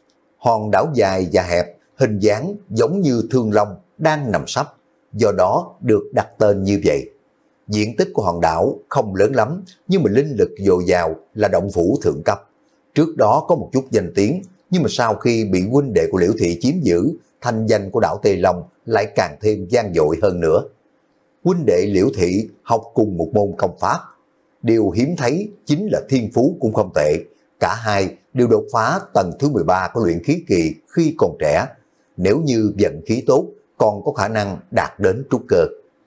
hòn đảo dài và hẹp, hình dáng giống như thương long đang nằm sấp, do đó được đặt tên như vậy. Diện tích của hòn đảo không lớn lắm, nhưng mà linh lực dồi dào, là động phủ thượng cấp. Trước đó có một chút danh tiếng, nhưng mà sau khi bị huynh đệ của Liễu Thị chiếm giữ, thanh danh của đảo Tê Long lại càng thêm vang dội hơn nữa. Huynh đệ Liễu Thị học cùng một môn công pháp, điều hiếm thấy chính là thiên phú cũng không tệ. Cả hai đều đột phá tầng thứ mười ba của luyện khí kỳ khi còn trẻ. Nếu như vận khí tốt, còn có khả năng đạt đến trúc cơ.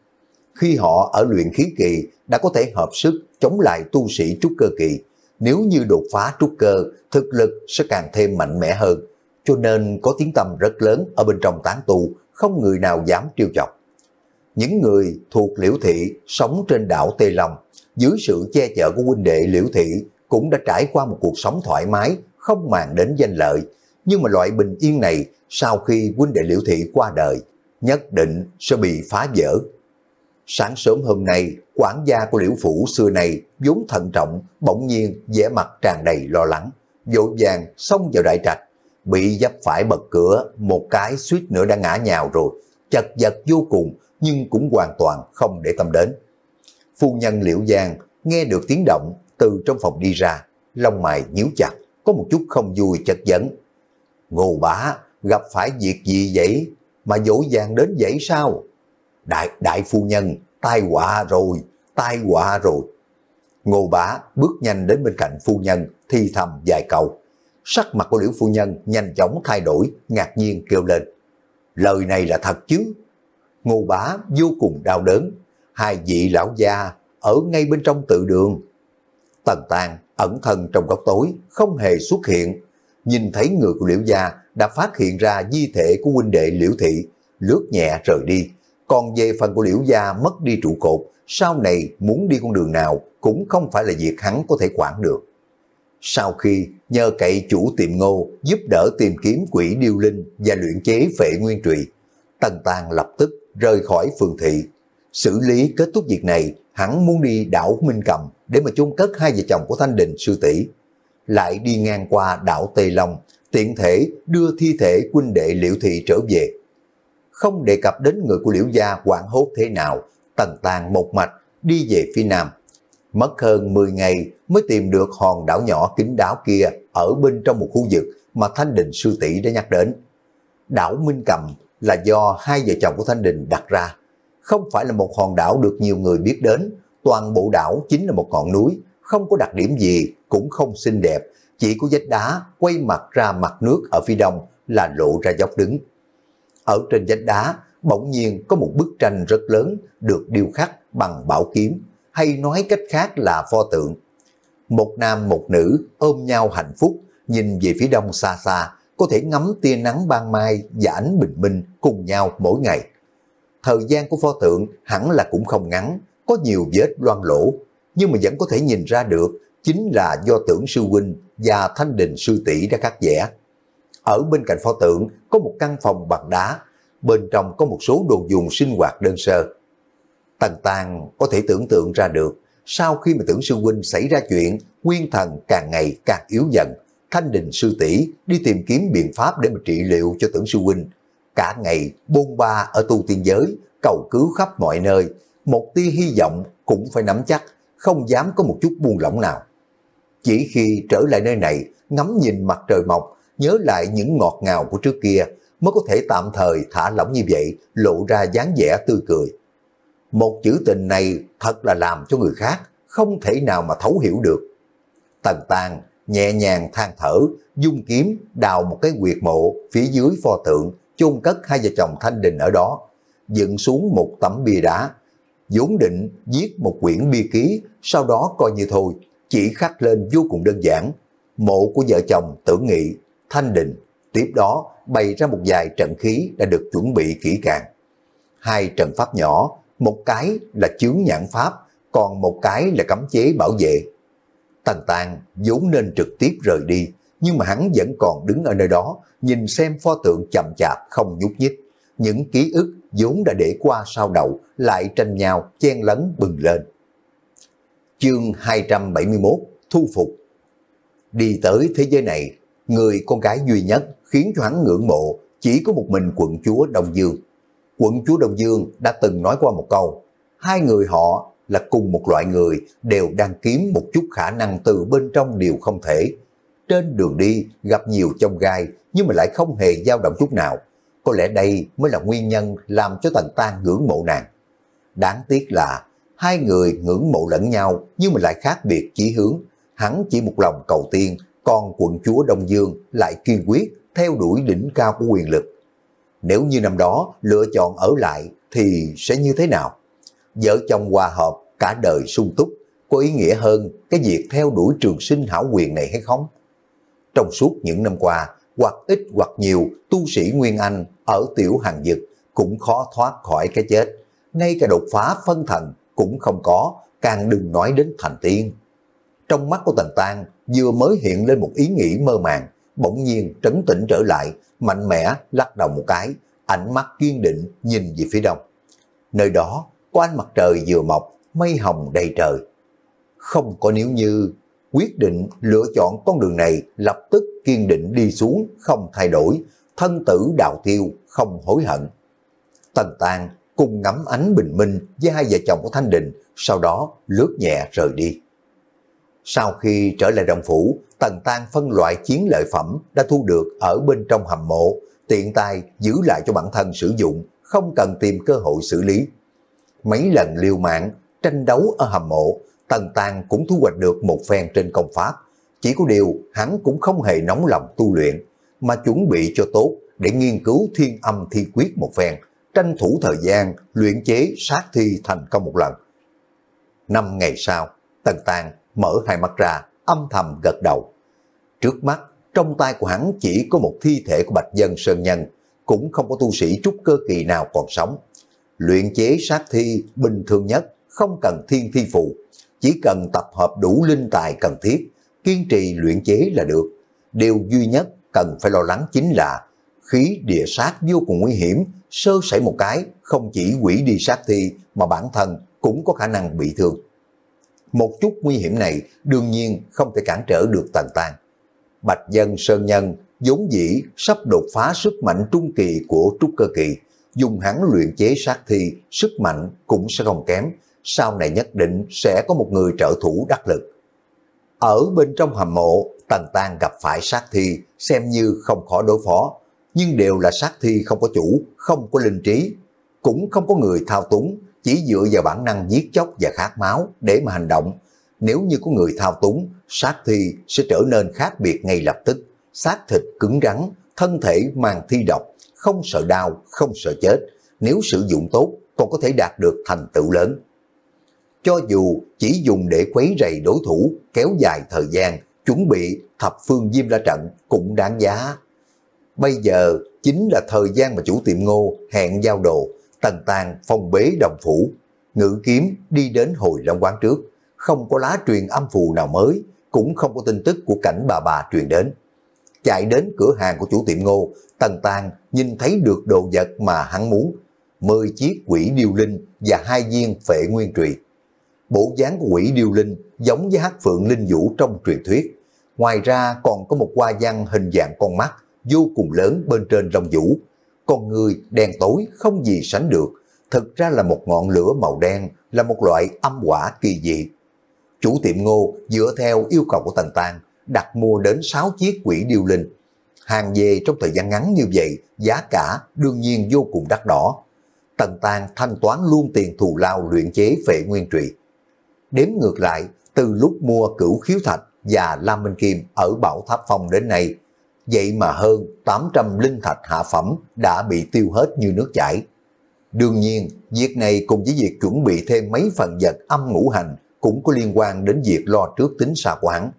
Khi họ ở luyện khí kỳ đã có thể hợp sức chống lại tu sĩ trúc cơ kỳ. Nếu như đột phá trúc cơ, thực lực sẽ càng thêm mạnh mẽ hơn. Cho nên có tiếng tăm rất lớn ở bên trong tán tu, không người nào dám trêu chọc. Những người thuộc Liễu Thị sống trên đảo Tê Long, dưới sự che chở của huynh đệ Liễu Thị cũng đã trải qua một cuộc sống thoải mái, không màng đến danh lợi. Nhưng mà loại bình yên này sau khi huynh đệ Liễu Thị qua đời, nhất định sẽ bị phá vỡ. Sáng sớm hôm nay, quản gia của Liễu Phủ xưa này vốn thận trọng, bỗng nhiên vẻ mặt tràn đầy lo lắng, vội vàng xông vào đại trạch, bị dấp phải bật cửa, một cái suýt nữa đã ngã nhào rồi, chật vật vô cùng nhưng cũng hoàn toàn không để tâm đến. Phu nhân Liễu Giang nghe được tiếng động từ trong phòng đi ra, lông mày nhíu chặt, có một chút không vui chất vấn. Ngô bá gặp phải việc gì vậy mà dỗ dàng đến vậy sao? Đại đại phu nhân, tai họa rồi, tai họa rồi. Ngô bá bước nhanh đến bên cạnh phu nhân, thi thầm vài câu. Sắc mặt của Liễu phu nhân nhanh chóng thay đổi, ngạc nhiên kêu lên. Lời này là thật chứ? Ngô bá vô cùng đau đớn. Hai vị lão gia ở ngay bên trong tự đường. Tần Tang ẩn thân trong góc tối, không hề xuất hiện. Nhìn thấy người của Liễu gia đã phát hiện ra di thể của huynh đệ Liễu Thị, lướt nhẹ rời đi. Còn về phần của Liễu gia mất đi trụ cột, sau này muốn đi con đường nào cũng không phải là việc hắn có thể quản được. Sau khi nhờ cậy chủ tiệm Ngô giúp đỡ tìm kiếm quỷ điêu linh và luyện chế phệ nguyên trụy, Tần Tang lập tức rời khỏi phường thị. Xử lý kết thúc việc này, hắn muốn đi đảo Minh Cầm để mà chôn cất hai vợ chồng của Thanh Đình sư tỷ, lại đi ngang qua đảo Tây Long, tiện thể đưa thi thể huynh đệ Liễu Thị trở về. Không đề cập đến người của Liễu gia hoảng hốt thế nào, Tần Tang một mạch đi về phía nam. Mất hơn mười ngày mới tìm được hòn đảo nhỏ kín đáo kia ở bên trong một khu vực mà Thanh Đình sư tỷ đã nhắc đến. Đảo Minh Cầm là do hai vợ chồng của Thanh Đình đặt ra, không phải là một hòn đảo được nhiều người biết đến. Toàn bộ đảo chính là một ngọn núi, không có đặc điểm gì, cũng không xinh đẹp, chỉ có vách đá quay mặt ra mặt nước ở phía đông là lộ ra dốc đứng. Ở trên vách đá bỗng nhiên có một bức tranh rất lớn được điêu khắc bằng bảo kiếm, hay nói cách khác là pho tượng. Một nam một nữ ôm nhau hạnh phúc, nhìn về phía đông xa xa, có thể ngắm tia nắng ban mai và ánh bình minh cùng nhau mỗi ngày. Thời gian của pho tượng hẳn là cũng không ngắn, có nhiều vết loang lỗ, nhưng mà vẫn có thể nhìn ra được chính là do Tưởng sư huynh và Thanh Đình sư tỷ đã khắc vẽ. Ở bên cạnh pho tượng có một căn phòng bằng đá, bên trong có một số đồ dùng sinh hoạt đơn sơ. Tần Tang có thể tưởng tượng ra được, sau khi mà Tưởng sư huynh xảy ra chuyện, nguyên thần càng ngày càng yếu dần. Thanh Đình sư tỷ đi tìm kiếm biện pháp để mà trị liệu cho Tưởng sư huynh, cả ngày bôn ba ở tu tiên giới, cầu cứu khắp mọi nơi, một tia hy vọng cũng phải nắm chắc, không dám có một chút buông lỏng nào. Chỉ khi trở lại nơi này, ngắm nhìn mặt trời mọc, nhớ lại những ngọt ngào của trước kia, mới có thể tạm thời thả lỏng như vậy, lộ ra dáng vẻ tươi cười. Một chữ tình này thật là làm cho người khác không thể nào mà thấu hiểu được. Tần Tang nhẹ nhàng than thở, dung kiếm đào một cái huyệt mộ phía dưới pho tượng, chôn cất hai vợ chồng Thanh Đình ở đó, dựng xuống một tấm bia đá, vốn định viết một quyển bia ký, sau đó coi như thôi, chỉ khắc lên vô cùng đơn giản: mộ của vợ chồng Tưởng Nghị, Thanh Đình. Tiếp đó bày ra một vài trận khí đã được chuẩn bị kỹ càng. Hai trận pháp nhỏ, một cái là chướng nhãn pháp, còn một cái là cấm chế bảo vệ. Tần Tang vốn nên trực tiếp rời đi, nhưng mà hắn vẫn còn đứng ở nơi đó, nhìn xem pho tượng chậm chạp không nhúc nhích. Những ký ức vốn đã để qua sau đầu lại tranh nhau chen lấn bừng lên. Chương hai trăm bảy mươi mốt, thu phục. Đi tới thế giới này, người con gái duy nhất khiến cho hắn ngưỡng mộ chỉ có một mình quận chúa Đông Dương. Quận chúa Đông Dương đã từng nói qua một câu: hai người họ là cùng một loại người, đều đang kiếm một chút khả năng từ bên trong đều không thể. Trên đường đi gặp nhiều chông gai, nhưng mà lại không hề dao động chút nào. Có lẽ đây mới là nguyên nhân làm cho Tần Tang ngưỡng mộ nàng. Đáng tiếc là hai người ngưỡng mộ lẫn nhau, nhưng mà lại khác biệt chí hướng. Hắn chỉ một lòng cầu tiên, còn quận chúa Đông Dương lại kiên quyết theo đuổi đỉnh cao của quyền lực. Nếu như năm đó lựa chọn ở lại thì sẽ như thế nào? Vợ chồng hòa hợp, cả đời sung túc, có ý nghĩa hơn cái việc theo đuổi trường sinh hảo quyền này hay không? Trong suốt những năm qua, hoặc ít hoặc nhiều, tu sĩ Nguyên Anh ở tiểu hàng vực cũng khó thoát khỏi cái chết. Ngay cả đột phá phân thần cũng không có, càng đừng nói đến thành tiên. Trong mắt của Tần Tang vừa mới hiện lên một ý nghĩ mơ màng, bỗng nhiên trấn tĩnh trở lại, mạnh mẽ lắc đầu một cái, ánh mắt kiên định nhìn về phía đông. Nơi đó có ánh mặt trời vừa mọc, mây hồng đầy trời. Không có nếu như, quyết định lựa chọn con đường này, lập tức kiên định đi xuống, không thay đổi, thân tử đạo tiêu, không hối hận. Tần Tang cùng ngắm ánh bình minh với hai vợ chồng của Thanh Đình, sau đó lướt nhẹ rời đi. Sau khi trở lại động phủ, Tần Tang phân loại chiến lợi phẩm đã thu được ở bên trong hầm mộ, tiện tay giữ lại cho bản thân sử dụng, không cần tìm cơ hội xử lý. Mấy lần liều mạng, tranh đấu ở hầm mộ, Tần Tang cũng thu hoạch được một phen trên công pháp. Chỉ có điều hắn cũng không hề nóng lòng tu luyện, mà chuẩn bị cho tốt để nghiên cứu thiên âm thi quyết một phen, tranh thủ thời gian luyện chế sát thi thành công một lần. Năm ngày sau, Tần Tang mở hai mắt ra, âm thầm gật đầu. Trước mắt, trong tay của hắn chỉ có một thi thể của Bạch Dân Sơn Nhân, cũng không có tu sĩ trúc cơ kỳ nào còn sống. Luyện chế sát thi bình thường nhất, không cần thiên thi phù, chỉ cần tập hợp đủ linh tài cần thiết, kiên trì luyện chế là được. Điều duy nhất cần phải lo lắng chính là khí địa sát vô cùng nguy hiểm, sơ sẩy một cái, không chỉ hủy đi sát thi mà bản thân cũng có khả năng bị thương. Một chút nguy hiểm này đương nhiên không thể cản trở được Tần Tang. Bạch Dân Sơn Nhân vốn dĩ sắp đột phá sức mạnh trung kỳ của trúc cơ kỳ, dùng hắn luyện chế sát thi, sức mạnh cũng sẽ không kém, sau này nhất định sẽ có một người trợ thủ đắc lực. Ở bên trong hầm mộ, Tần Tang gặp phải sát thi xem như không khó đối phó, nhưng đều là sát thi không có chủ, không có linh trí, cũng không có người thao túng, chỉ dựa vào bản năng giết chóc và khát máu để mà hành động. Nếu như có người thao túng, sát thi sẽ trở nên khác biệt ngay lập tức, xác thịt cứng rắn, thân thể mang thi độc, không sợ đau, không sợ chết, nếu sử dụng tốt còn có thể đạt được thành tựu lớn. Cho dù chỉ dùng để quấy rầy đối thủ, kéo dài thời gian, chuẩn bị thập phương diêm la trận cũng đáng giá. Bây giờ chính là thời gian mà chủ tiệm Ngô hẹn giao đồ. Tần Tang phong bế đồng phủ, ngự kiếm đi đến Hồi Long quán trước, không có lá truyền âm phù nào mới, cũng không có tin tức của Cảnh bà bà truyền đến. Chạy đến cửa hàng của chủ tiệm Ngô, Tần Tang nhìn thấy được đồ vật mà hắn muốn, mười chiếc quỷ điêu linh và hai viên phệ nguyên trùy. Bộ dáng của quỷ điêu linh giống với hắc phượng linh vũ trong truyền thuyết, ngoài ra còn có một hoa văn hình dạng con mắt vô cùng lớn bên trên lông vũ. Con người đen tối không gì sánh được, thực ra là một ngọn lửa màu đen, là một loại âm hỏa kỳ dị. Chủ tiệm Ngô dựa theo yêu cầu của Tần Tang đặt mua đến sáu chiếc quỷ điêu linh. Hàng về trong thời gian ngắn như vậy, giá cả đương nhiên vô cùng đắt đỏ. Tần Tang thanh toán luôn tiền thù lao luyện chế Phệ Nguyên Trụy. Đếm ngược lại, từ lúc mua Cửu Khiếu Thạch và Lam Minh Kim ở Bảo Tháp Phong đến nay, vậy mà hơn tám trăm linh thạch hạ phẩm đã bị tiêu hết như nước chảy. Đương nhiên, việc này cùng với việc chuẩn bị thêm mấy phần vật âm ngũ hành cũng có liên quan đến việc lo trước tính sau của hắn.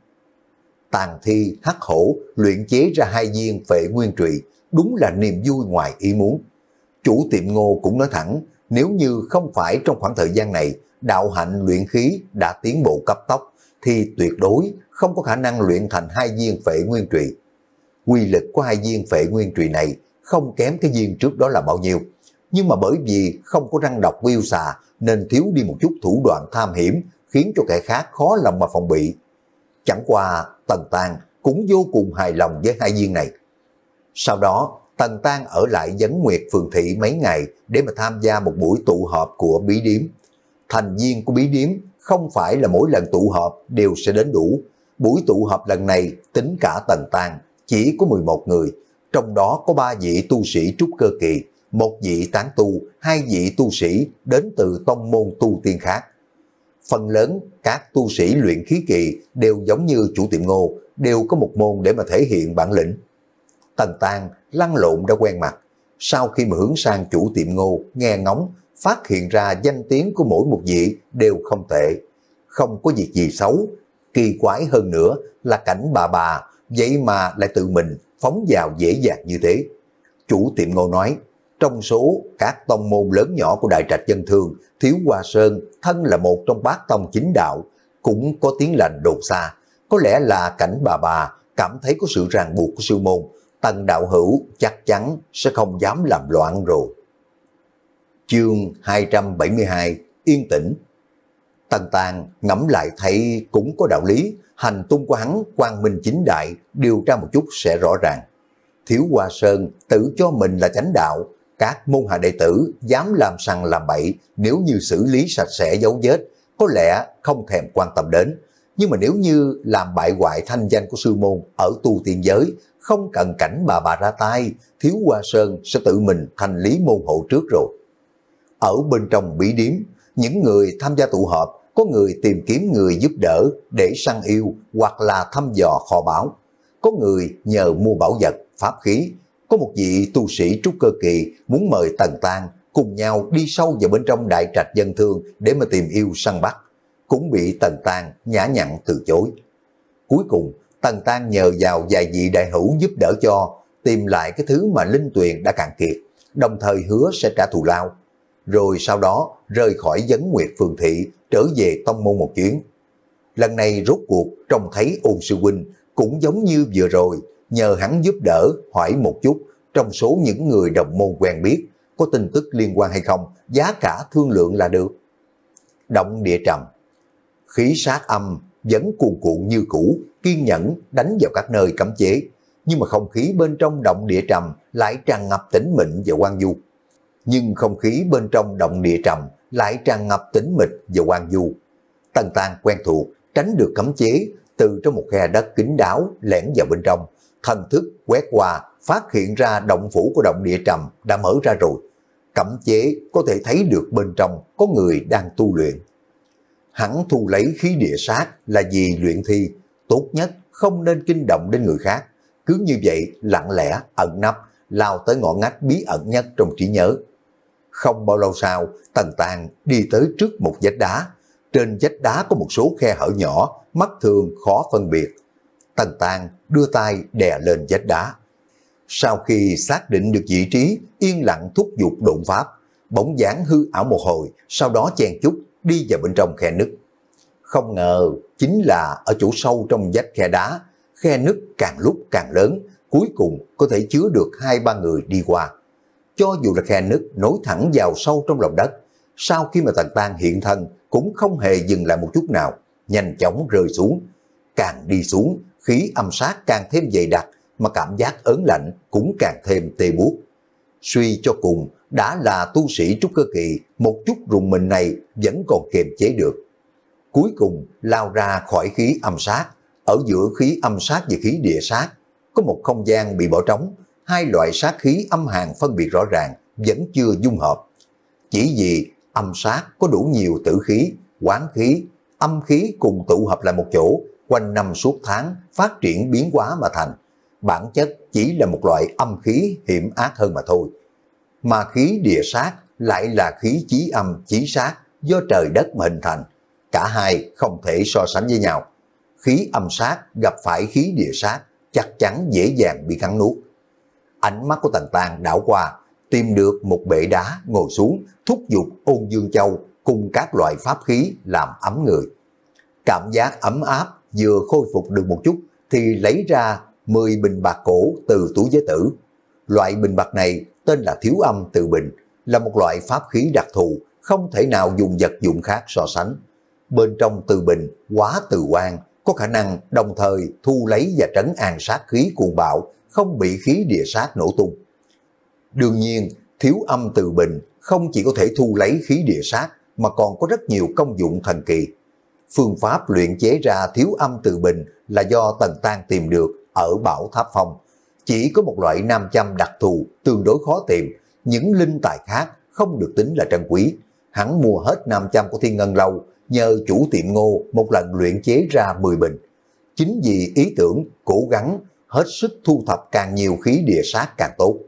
Tàn thi hắc hổ luyện chế ra hai viên Phệ Nguyên Trụy, đúng là niềm vui ngoài ý muốn. Chủ tiệm Ngô cũng nói thẳng, nếu như không phải trong khoảng thời gian này, đạo hạnh luyện khí đã tiến bộ cấp tốc, thì tuyệt đối không có khả năng luyện thành hai viên Phệ Nguyên Trụy. Quy lực của hai viên Phệ Nguyên Trụy này không kém cái viên trước đó là bao nhiêu, nhưng mà bởi vì không có răng độc yêu xà nên thiếu đi một chút thủ đoạn tham hiểm, khiến cho kẻ khác khó lòng mà phòng bị. Chẳng qua Tần Tang cũng vô cùng hài lòng với hai viên này. Sau đó Tần Tang ở lại Vấn Nguyệt Phường Thị mấy ngày để mà tham gia một buổi tụ họp của bí điếm. Thành viên của bí điếm không phải là mỗi lần tụ họp đều sẽ đến đủ. Buổi tụ họp lần này tính cả Tần Tang chỉ có mười một người, trong đó có ba vị tu sĩ trúc cơ kỳ, một vị tán tu, hai vị tu sĩ đến từ tông môn tu tiên khác. Phần lớn các tu sĩ luyện khí kỳ đều giống như chủ tiệm Ngô, đều có một môn để mà thể hiện bản lĩnh. Tần Tang lăn lộn đã quen mặt, sau khi mà hướng sang chủ tiệm Ngô nghe ngóng, phát hiện ra danh tiếng của mỗi một vị đều không tệ, không có việc gì xấu. Kỳ quái hơn nữa là cảnh bà bà vậy mà lại tự mình phóng vào dễ dàng như thế. Chủ tiệm Ngô nói, trong số các tông môn lớn nhỏ của Đại Trạch Dân Thương, Thiếu Hoa Sơn thân là một trong bát tông chính đạo, cũng có tiếng lành đồn xa. Có lẽ là cảnh bà bà cảm thấy có sự ràng buộc của sư môn, Tần đạo hữu chắc chắn sẽ không dám làm loạn rồi. Chương hai trăm bảy mươi hai, yên tĩnh. Tần Tang ngẫm lại thấy cũng có đạo lý, hành tung của hắn quang minh chính đại, điều tra một chút sẽ rõ ràng. Thiếu Hoa Sơn tự cho mình là chánh đạo, các môn hạ đệ tử dám làm sằng làm bậy, nếu như xử lý sạch sẽ dấu vết, có lẽ không thèm quan tâm đến. Nhưng mà nếu như làm bại hoại thanh danh của sư môn ở tu tiên giới, không cần cảnh bà bà ra tay, Thiếu Hoa Sơn sẽ tự mình thành lý môn hộ trước rồi. Ở bên trong bí điếm, những người tham gia tụ họp, có người tìm kiếm người giúp đỡ để săn yêu hoặc là thăm dò kho báu. Có người nhờ mua bảo vật, pháp khí. Có một vị tu sĩ trúc cơ kỳ muốn mời Tần Tang cùng nhau đi sâu vào bên trong Đại Trạch Dân Thương để mà tìm yêu săn bắt, cũng bị Tần Tang nhã nhặn từ chối. Cuối cùng Tần Tang nhờ vào vài vị đại hữu giúp đỡ cho, tìm lại cái thứ mà linh tuyền đã cạn kiệt, đồng thời hứa sẽ trả thù lao. Rồi sau đó rời khỏi Vấn Nguyệt Phường Thị, trở về tông môn một chuyến. Lần này rốt cuộc trông thấy Ôn sư huynh cũng giống như vừa rồi, nhờ hắn giúp đỡ hỏi một chút trong số những người đồng môn quen biết có tin tức liên quan hay không, giá cả thương lượng là được. Động địa trầm, khí sát âm vẫn cuồn cuộn như cũ, kiên nhẫn đánh vào các nơi cấm chế, nhưng mà không khí bên trong động địa trầm lại tràn ngập tĩnh mịch và hoang vu. Nhưng không khí bên trong động địa trầm lại tràn ngập tĩnh mịch và hoang vu. Tần Tang quen thuộc tránh được cấm chế, từ trong một khe đất kín đáo lẻn vào bên trong, thần thức quét qua phát hiện ra động phủ của động địa trầm đã mở ra rồi. Cấm chế có thể thấy được bên trong có người đang tu luyện. Hắn thu lấy khí địa sát là vì luyện thi, tốt nhất không nên kinh động đến người khác. Cứ như vậy lặng lẽ ẩn nấp lao tới ngõ ngách bí ẩn nhất trong trí nhớ. Không bao lâu sau, Tần Tang đi tới trước một vách đá. Trên vách đá có một số khe hở nhỏ, mắt thường khó phân biệt. Tần Tang đưa tay đè lên vách đá. Sau khi xác định được vị trí, yên lặng thúc giục độn pháp, bỗng dáng hư ảo một hồi, sau đó chen chúc đi vào bên trong khe nứt. Không ngờ chính là ở chỗ sâu trong vách khe đá, khe nứt càng lúc càng lớn, cuối cùng có thể chứa được hai ba người đi qua. Cho dù là khe nứt nối thẳng vào sâu trong lòng đất, sau khi mà Tần Tang hiện thân cũng không hề dừng lại một chút nào, nhanh chóng rơi xuống. Càng đi xuống, khí âm sát càng thêm dày đặc, mà cảm giác ớn lạnh cũng càng thêm tê buốt. Suy cho cùng, đã là tu sĩ trúc cơ kỳ, một chút rùng mình này vẫn còn kiềm chế được. Cuối cùng lao ra khỏi khí âm sát, ở giữa khí âm sát và khí địa sát, có một không gian bị bỏ trống, hai loại sát khí âm hàn phân biệt rõ ràng, vẫn chưa dung hợp. Chỉ vì âm sát có đủ nhiều tử khí, quán khí, âm khí cùng tụ hợp lại một chỗ, quanh năm suốt tháng phát triển biến hóa mà thành. Bản chất chỉ là một loại âm khí hiểm ác hơn mà thôi. Mà khí địa sát lại là khí chí âm chí sát do trời đất mà hình thành. Cả hai không thể so sánh với nhau. Khí âm sát gặp phải khí địa sát chắc chắn dễ dàng bị cắn nuốt. Ánh mắt của Tần Tang đảo qua, tìm được một bệ đá ngồi xuống, thúc giục Ôn Dương Châu cùng các loại pháp khí làm ấm người. Cảm giác ấm áp vừa khôi phục được một chút thì lấy ra mười bình bạc cổ từ túi giới tử. Loại bình bạc này tên là Thiếu Âm Từ Bình, là một loại pháp khí đặc thù, không thể nào dùng vật dụng khác so sánh. Bên trong từ bình hóa từ quang, có khả năng đồng thời thu lấy và trấn an sát khí cuồng bạo, không bị khí địa sát nổ tung. Đương nhiên, Thiếu Âm Từ Bình không chỉ có thể thu lấy khí địa sát mà còn có rất nhiều công dụng thần kỳ. Phương pháp luyện chế ra Thiếu Âm Từ Bình là do Tần Tang tìm được ở Bảo Tháp Phong. Chỉ có một loại nam châm đặc thù tương đối khó tìm, những linh tài khác không được tính là trân quý. Hắn mua hết nam châm của Thiên Ngân Lâu, nhờ chủ tiệm Ngô một lần luyện chế ra mười bình. Chính vì ý tưởng cố gắng hết sức thu thập càng nhiều khí địa sát càng tốt.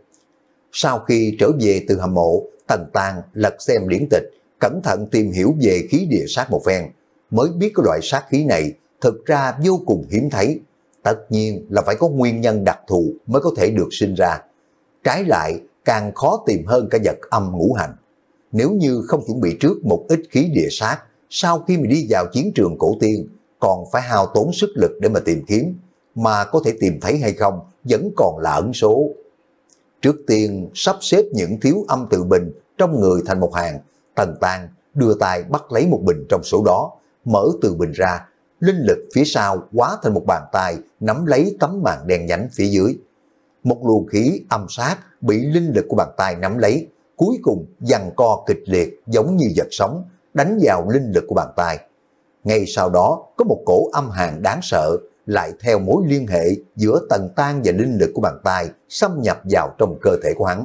Sau khi trở về từ hầm mộ, Tần Tang lật xem điển tịch, cẩn thận tìm hiểu về khí địa sát một phen, mới biết cái loại sát khí này thực ra vô cùng hiếm thấy. Tất nhiên là phải có nguyên nhân đặc thù mới có thể được sinh ra. Trái lại càng khó tìm hơn cả vật âm ngũ hành. Nếu như không chuẩn bị trước một ít khí địa sát, sau khi mình đi vào chiến trường cổ tiên, còn phải hao tốn sức lực để mà tìm kiếm, mà có thể tìm thấy hay không vẫn còn là ẩn số. Trước tiên sắp xếp những Thiếu Âm Từ Bình trong người thành một hàng, Tần Tang đưa tay bắt lấy một bình trong số đó, mở từ bình ra, linh lực phía sau hóa thành một bàn tay nắm lấy tấm màn đen nhánh phía dưới. Một luồng khí âm sát bị linh lực của bàn tay nắm lấy, cuối cùng giằng co kịch liệt giống như vật sống, đánh vào linh lực của bàn tay. Ngay sau đó có một cổ âm hàn đáng sợ lại theo mối liên hệ giữa Tần Tang và linh lực của bàn tay xâm nhập vào trong cơ thể của hắn.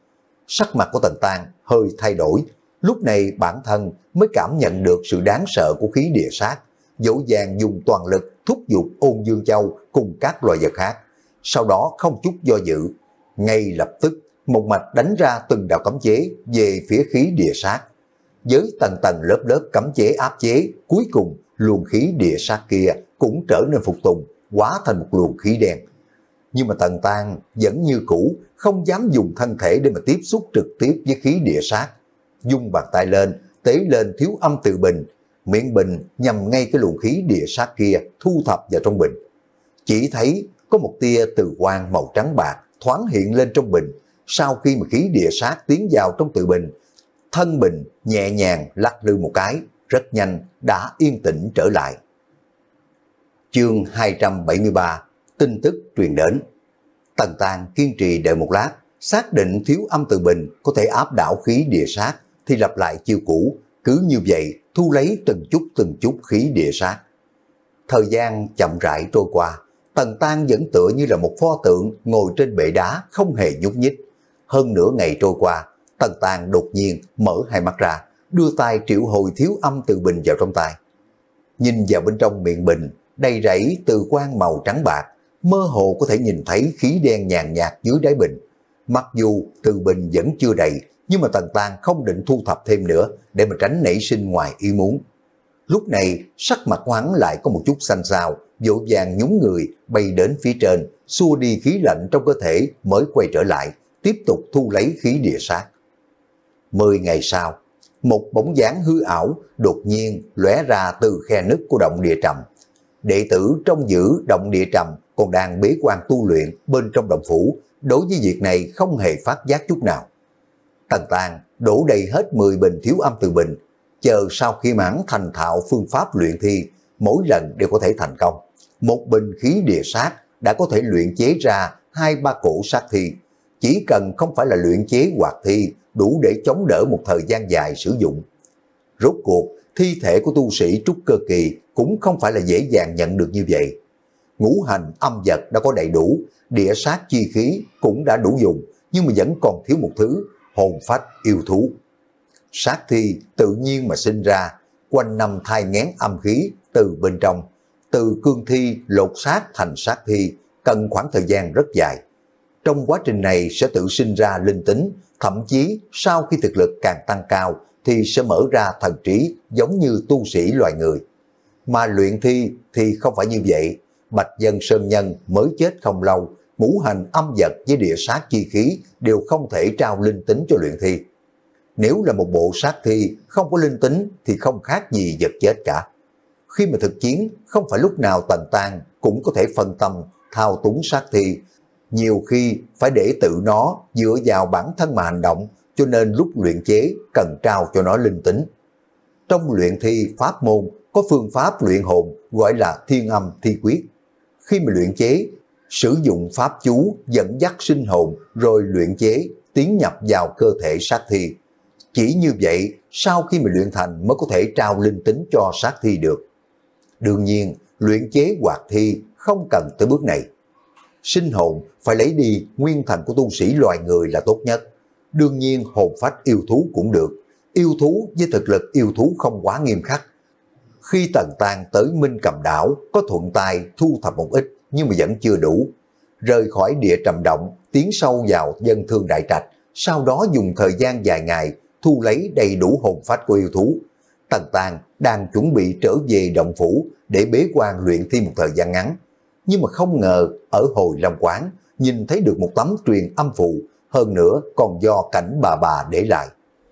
Sắc mặt của Tần Tang hơi thay đổi, lúc này bản thân mới cảm nhận được sự đáng sợ của khí địa sát, dỗ dàng dùng toàn lực thúc giục Ôn Dương Châu cùng các loài vật khác. Sau đó không chút do dự, ngay lập tức một mạch đánh ra từng đạo cấm chế về phía khí địa sát. Với tầng tầng lớp lớp cấm chế áp chế, cuối cùng luồng khí địa sát kia cũng trở nên phục tùng, hóa thành một luồng khí đen. Nhưng mà Tần Tang vẫn như cũ, không dám dùng thân thể để mà tiếp xúc trực tiếp với khí địa sát. Dung bàn tay lên, tế lên Thiếu Âm Từ Bình, miệng bình nhằm ngay cái luồng khí địa sát kia thu thập vào trong bình. Chỉ thấy có một tia từ quang màu trắng bạc thoáng hiện lên trong bình. Sau khi mà khí địa sát tiến vào trong từ bình, thân bình nhẹ nhàng lắc lư một cái, rất nhanh đã yên tĩnh trở lại. Chương hai trăm bảy mươi ba, tin tức truyền đến. Tần Tang kiên trì đợi một lát, xác định Thiếu Âm Từ Bình có thể áp đảo khí địa sát thì lặp lại chiêu cũ, cứ như vậy thu lấy từng chút từng chút khí địa sát. Thời gian chậm rãi trôi qua, Tần Tang vẫn tựa như là một pho tượng ngồi trên bệ đá không hề nhúc nhích. Hơn nửa ngày trôi qua, Tần Tang đột nhiên mở hai mắt ra, đưa tay triệu hồi Thiếu Âm Từ Bình vào trong tay. Nhìn vào bên trong miệng bình, đầy rẫy từ quang màu trắng bạc, mơ hồ có thể nhìn thấy khí đen nhàn nhạt dưới đáy bình. Mặc dù từ bình vẫn chưa đầy, nhưng mà Tần Tang không định thu thập thêm nữa để mà tránh nảy sinh ngoài ý muốn. Lúc này sắc mặt của hắn lại có một chút xanh xao, vội vàng nhún người bay đến phía trên, xua đi khí lạnh trong cơ thể mới quay trở lại, tiếp tục thu lấy khí địa sát. Mười ngày sau, một bóng dáng hư ảo đột nhiên lóe ra từ khe nứt của động địa trầm. Đệ tử trong giữ động địa trầm còn đang bế quan tu luyện bên trong động phủ, đối với việc này không hề phát giác chút nào. Tần Tang đổ đầy hết mười bình Thiếu Âm Từ Bình, chờ sau khi mãn thành thạo phương pháp luyện thi, mỗi lần đều có thể thành công. Một bình khí địa sát đã có thể luyện chế ra hai ba cổ sát thi. Chỉ cần không phải là luyện chế hoạt thi đủ để chống đỡ một thời gian dài sử dụng. Rốt cuộc, thi thể của tu sĩ trúc cơ kỳ cũng không phải là dễ dàng nhận được như vậy. Ngũ hành âm vật đã có đầy đủ, địa sát chi khí cũng đã đủ dùng, nhưng mà vẫn còn thiếu một thứ, hồn phách yêu thú. Sát thi tự nhiên mà sinh ra, quanh năm thai nghén âm khí từ bên trong, từ cương thi lột xác thành sát thi, cần khoảng thời gian rất dài. Trong quá trình này sẽ tự sinh ra linh tính, thậm chí sau khi thực lực càng tăng cao thì sẽ mở ra thần trí giống như tu sĩ loài người. Mà luyện thi thì không phải như vậy. Bạch Dân Sơn Nhân mới chết không lâu, ngũ hành âm vật với địa sát chi khí đều không thể trao linh tính cho luyện thi. Nếu là một bộ sát thi không có linh tính thì không khác gì vật chết cả. Khi mà thực chiến, không phải lúc nào Tần Tang cũng có thể phân tâm thao túng sát thi. Nhiều khi phải để tự nó dựa vào bản thân mà hành động, cho nên lúc luyện chế cần trao cho nó linh tính. Trong luyện thi pháp môn có phương pháp luyện hồn gọi là thiên âm thi quyết. Khi mà luyện chế, sử dụng pháp chú dẫn dắt sinh hồn rồi luyện chế tiến nhập vào cơ thể sát thi. Chỉ như vậy, sau khi mà luyện thành mới có thể trao linh tính cho sát thi được. Đương nhiên, luyện chế hoạt thi không cần tới bước này. Sinh hồn phải lấy đi nguyên thần của tu sĩ loài người là tốt nhất. Đương nhiên hồn phách yêu thú cũng được. Yêu thú với thực lực yêu thú không quá nghiêm khắc. Khi Tần Tang tới Minh Cầm Đảo có thuận tay thu thập một ít nhưng mà vẫn chưa đủ. Rời khỏi địa trầm động, tiến sâu vào dân thương đại trạch, sau đó dùng thời gian dài ngày thu lấy đầy đủ hồn phách của yêu thú. Tần Tang đang chuẩn bị trở về động phủ để bế quan luyện thi một thời gian ngắn. Nhưng mà không ngờ ở Hồi Long Quán nhìn thấy được một tấm truyền âm phù, hơn nữa còn do Cảnh Bà Bà để lại.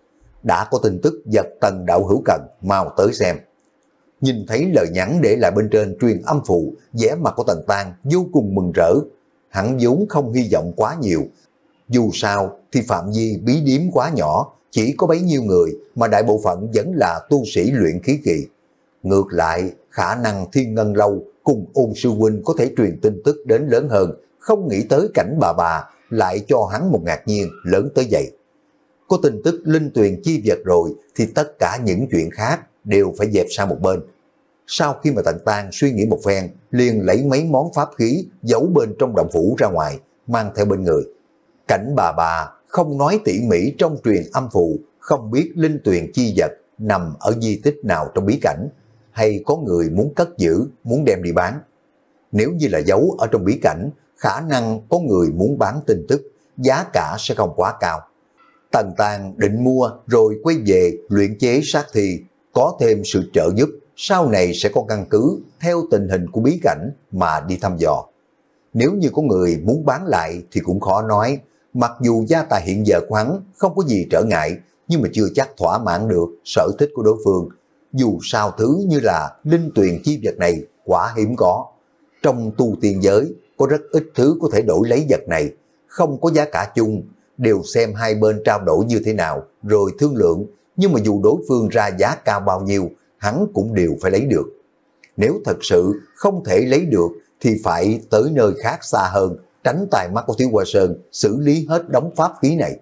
Đã có tin tức vật Tần đạo hữu cần, mau tới xem. Nhìn thấy lời nhắn để lại bên trên truyền âm phù, vẻ mặt của Tần Tang vô cùng mừng rỡ. Hắn vốn không hy vọng quá nhiều. Dù sao thì phạm vi bí điếm quá nhỏ, chỉ có bấy nhiêu người mà đại bộ phận vẫn là tu sĩ luyện khí kỳ. Ngược lại, khả năng Thiên Ngân Lâu cùng Ôn sư huynh có thể truyền tin tức đến lớn hơn, không nghĩ tới Cảnh Bà Bà lại cho hắn một ngạc nhiên lớn tới vậy. Có tin tức linh tuyền chi vật rồi thì tất cả những chuyện khác đều phải dẹp sang một bên. Sau khi mà Tần Tang suy nghĩ một phen, liền lấy mấy món pháp khí giấu bên trong động phủ ra ngoài, mang theo bên người. Cảnh Bà Bà không nói tỉ mỉ trong truyền âm phù, không biết linh tuyền chi vật nằm ở di tích nào trong bí cảnh, hay có người muốn cất giữ, muốn đem đi bán. Nếu như là giấu ở trong bí cảnh, khả năng có người muốn bán tin tức, giá cả sẽ không quá cao. Tần Tang định mua rồi quay về luyện chế sát thi, có thêm sự trợ giúp, sau này sẽ có căn cứ theo tình hình của bí cảnh mà đi thăm dò. Nếu như có người muốn bán lại thì cũng khó nói, mặc dù gia tài hiện giờ của hắn không có gì trở ngại, nhưng mà chưa chắc thỏa mãn được sở thích của đối phương. Dù sao thứ như là linh tuyền chi vật này quá hiếm có. Trong tu tiên giới có rất ít thứ có thể đổi lấy vật này, không có giá cả chung, đều xem hai bên trao đổi như thế nào rồi thương lượng, nhưng mà dù đối phương ra giá cao bao nhiêu, hắn cũng đều phải lấy được. Nếu thật sự không thể lấy được thì phải tới nơi khác xa hơn, tránh tai mắt của Thiếu Hoa Sơn xử lý hết đống pháp khí này.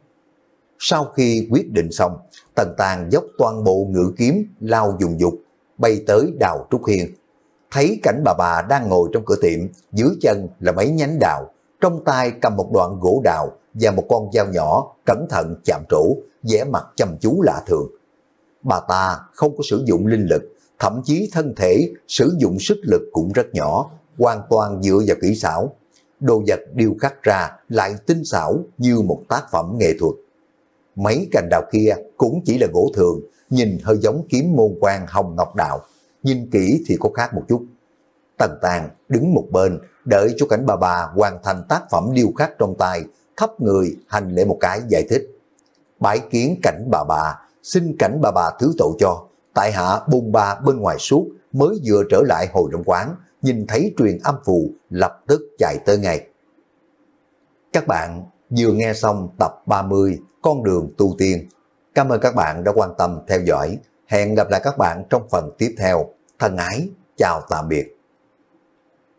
Sau khi quyết định xong, Tần Tang dốc toàn bộ ngự kiếm lao dùng dục, bay tới đào Trúc Hiên. Thấy Cảnh Bà Bà đang ngồi trong cửa tiệm, dưới chân là mấy nhánh đào, trong tay cầm một đoạn gỗ đào và một con dao nhỏ, cẩn thận chạm trổ, vẻ mặt chăm chú lạ thường. Bà ta không có sử dụng linh lực, thậm chí thân thể sử dụng sức lực cũng rất nhỏ, hoàn toàn dựa vào kỹ xảo. Đồ vật điêu khắc ra lại tinh xảo như một tác phẩm nghệ thuật. Mấy cành đào kia cũng chỉ là gỗ thường, nhìn hơi giống kiếm môn quan hồng ngọc đạo, nhìn kỹ thì có khác một chút. Tần Tang đứng một bên, đợi cho Cảnh Bà Bà hoàn thành tác phẩm điêu khắc trong tay, thấp người hành lễ một cái giải thích. Bái kiến Cảnh Bà Bà, xin Cảnh Bà Bà thứ tội cho, tại hạ bôn ba bên ngoài suốt, mới vừa trở lại Hồi Long Quán, nhìn thấy truyền âm phù, lập tức chạy tới ngay. Các bạn vừa nghe xong tập ba mươi Con đường tu tiên. Cảm ơn các bạn đã quan tâm theo dõi. Hẹn gặp lại các bạn trong phần tiếp theo. Thân ái, chào tạm biệt.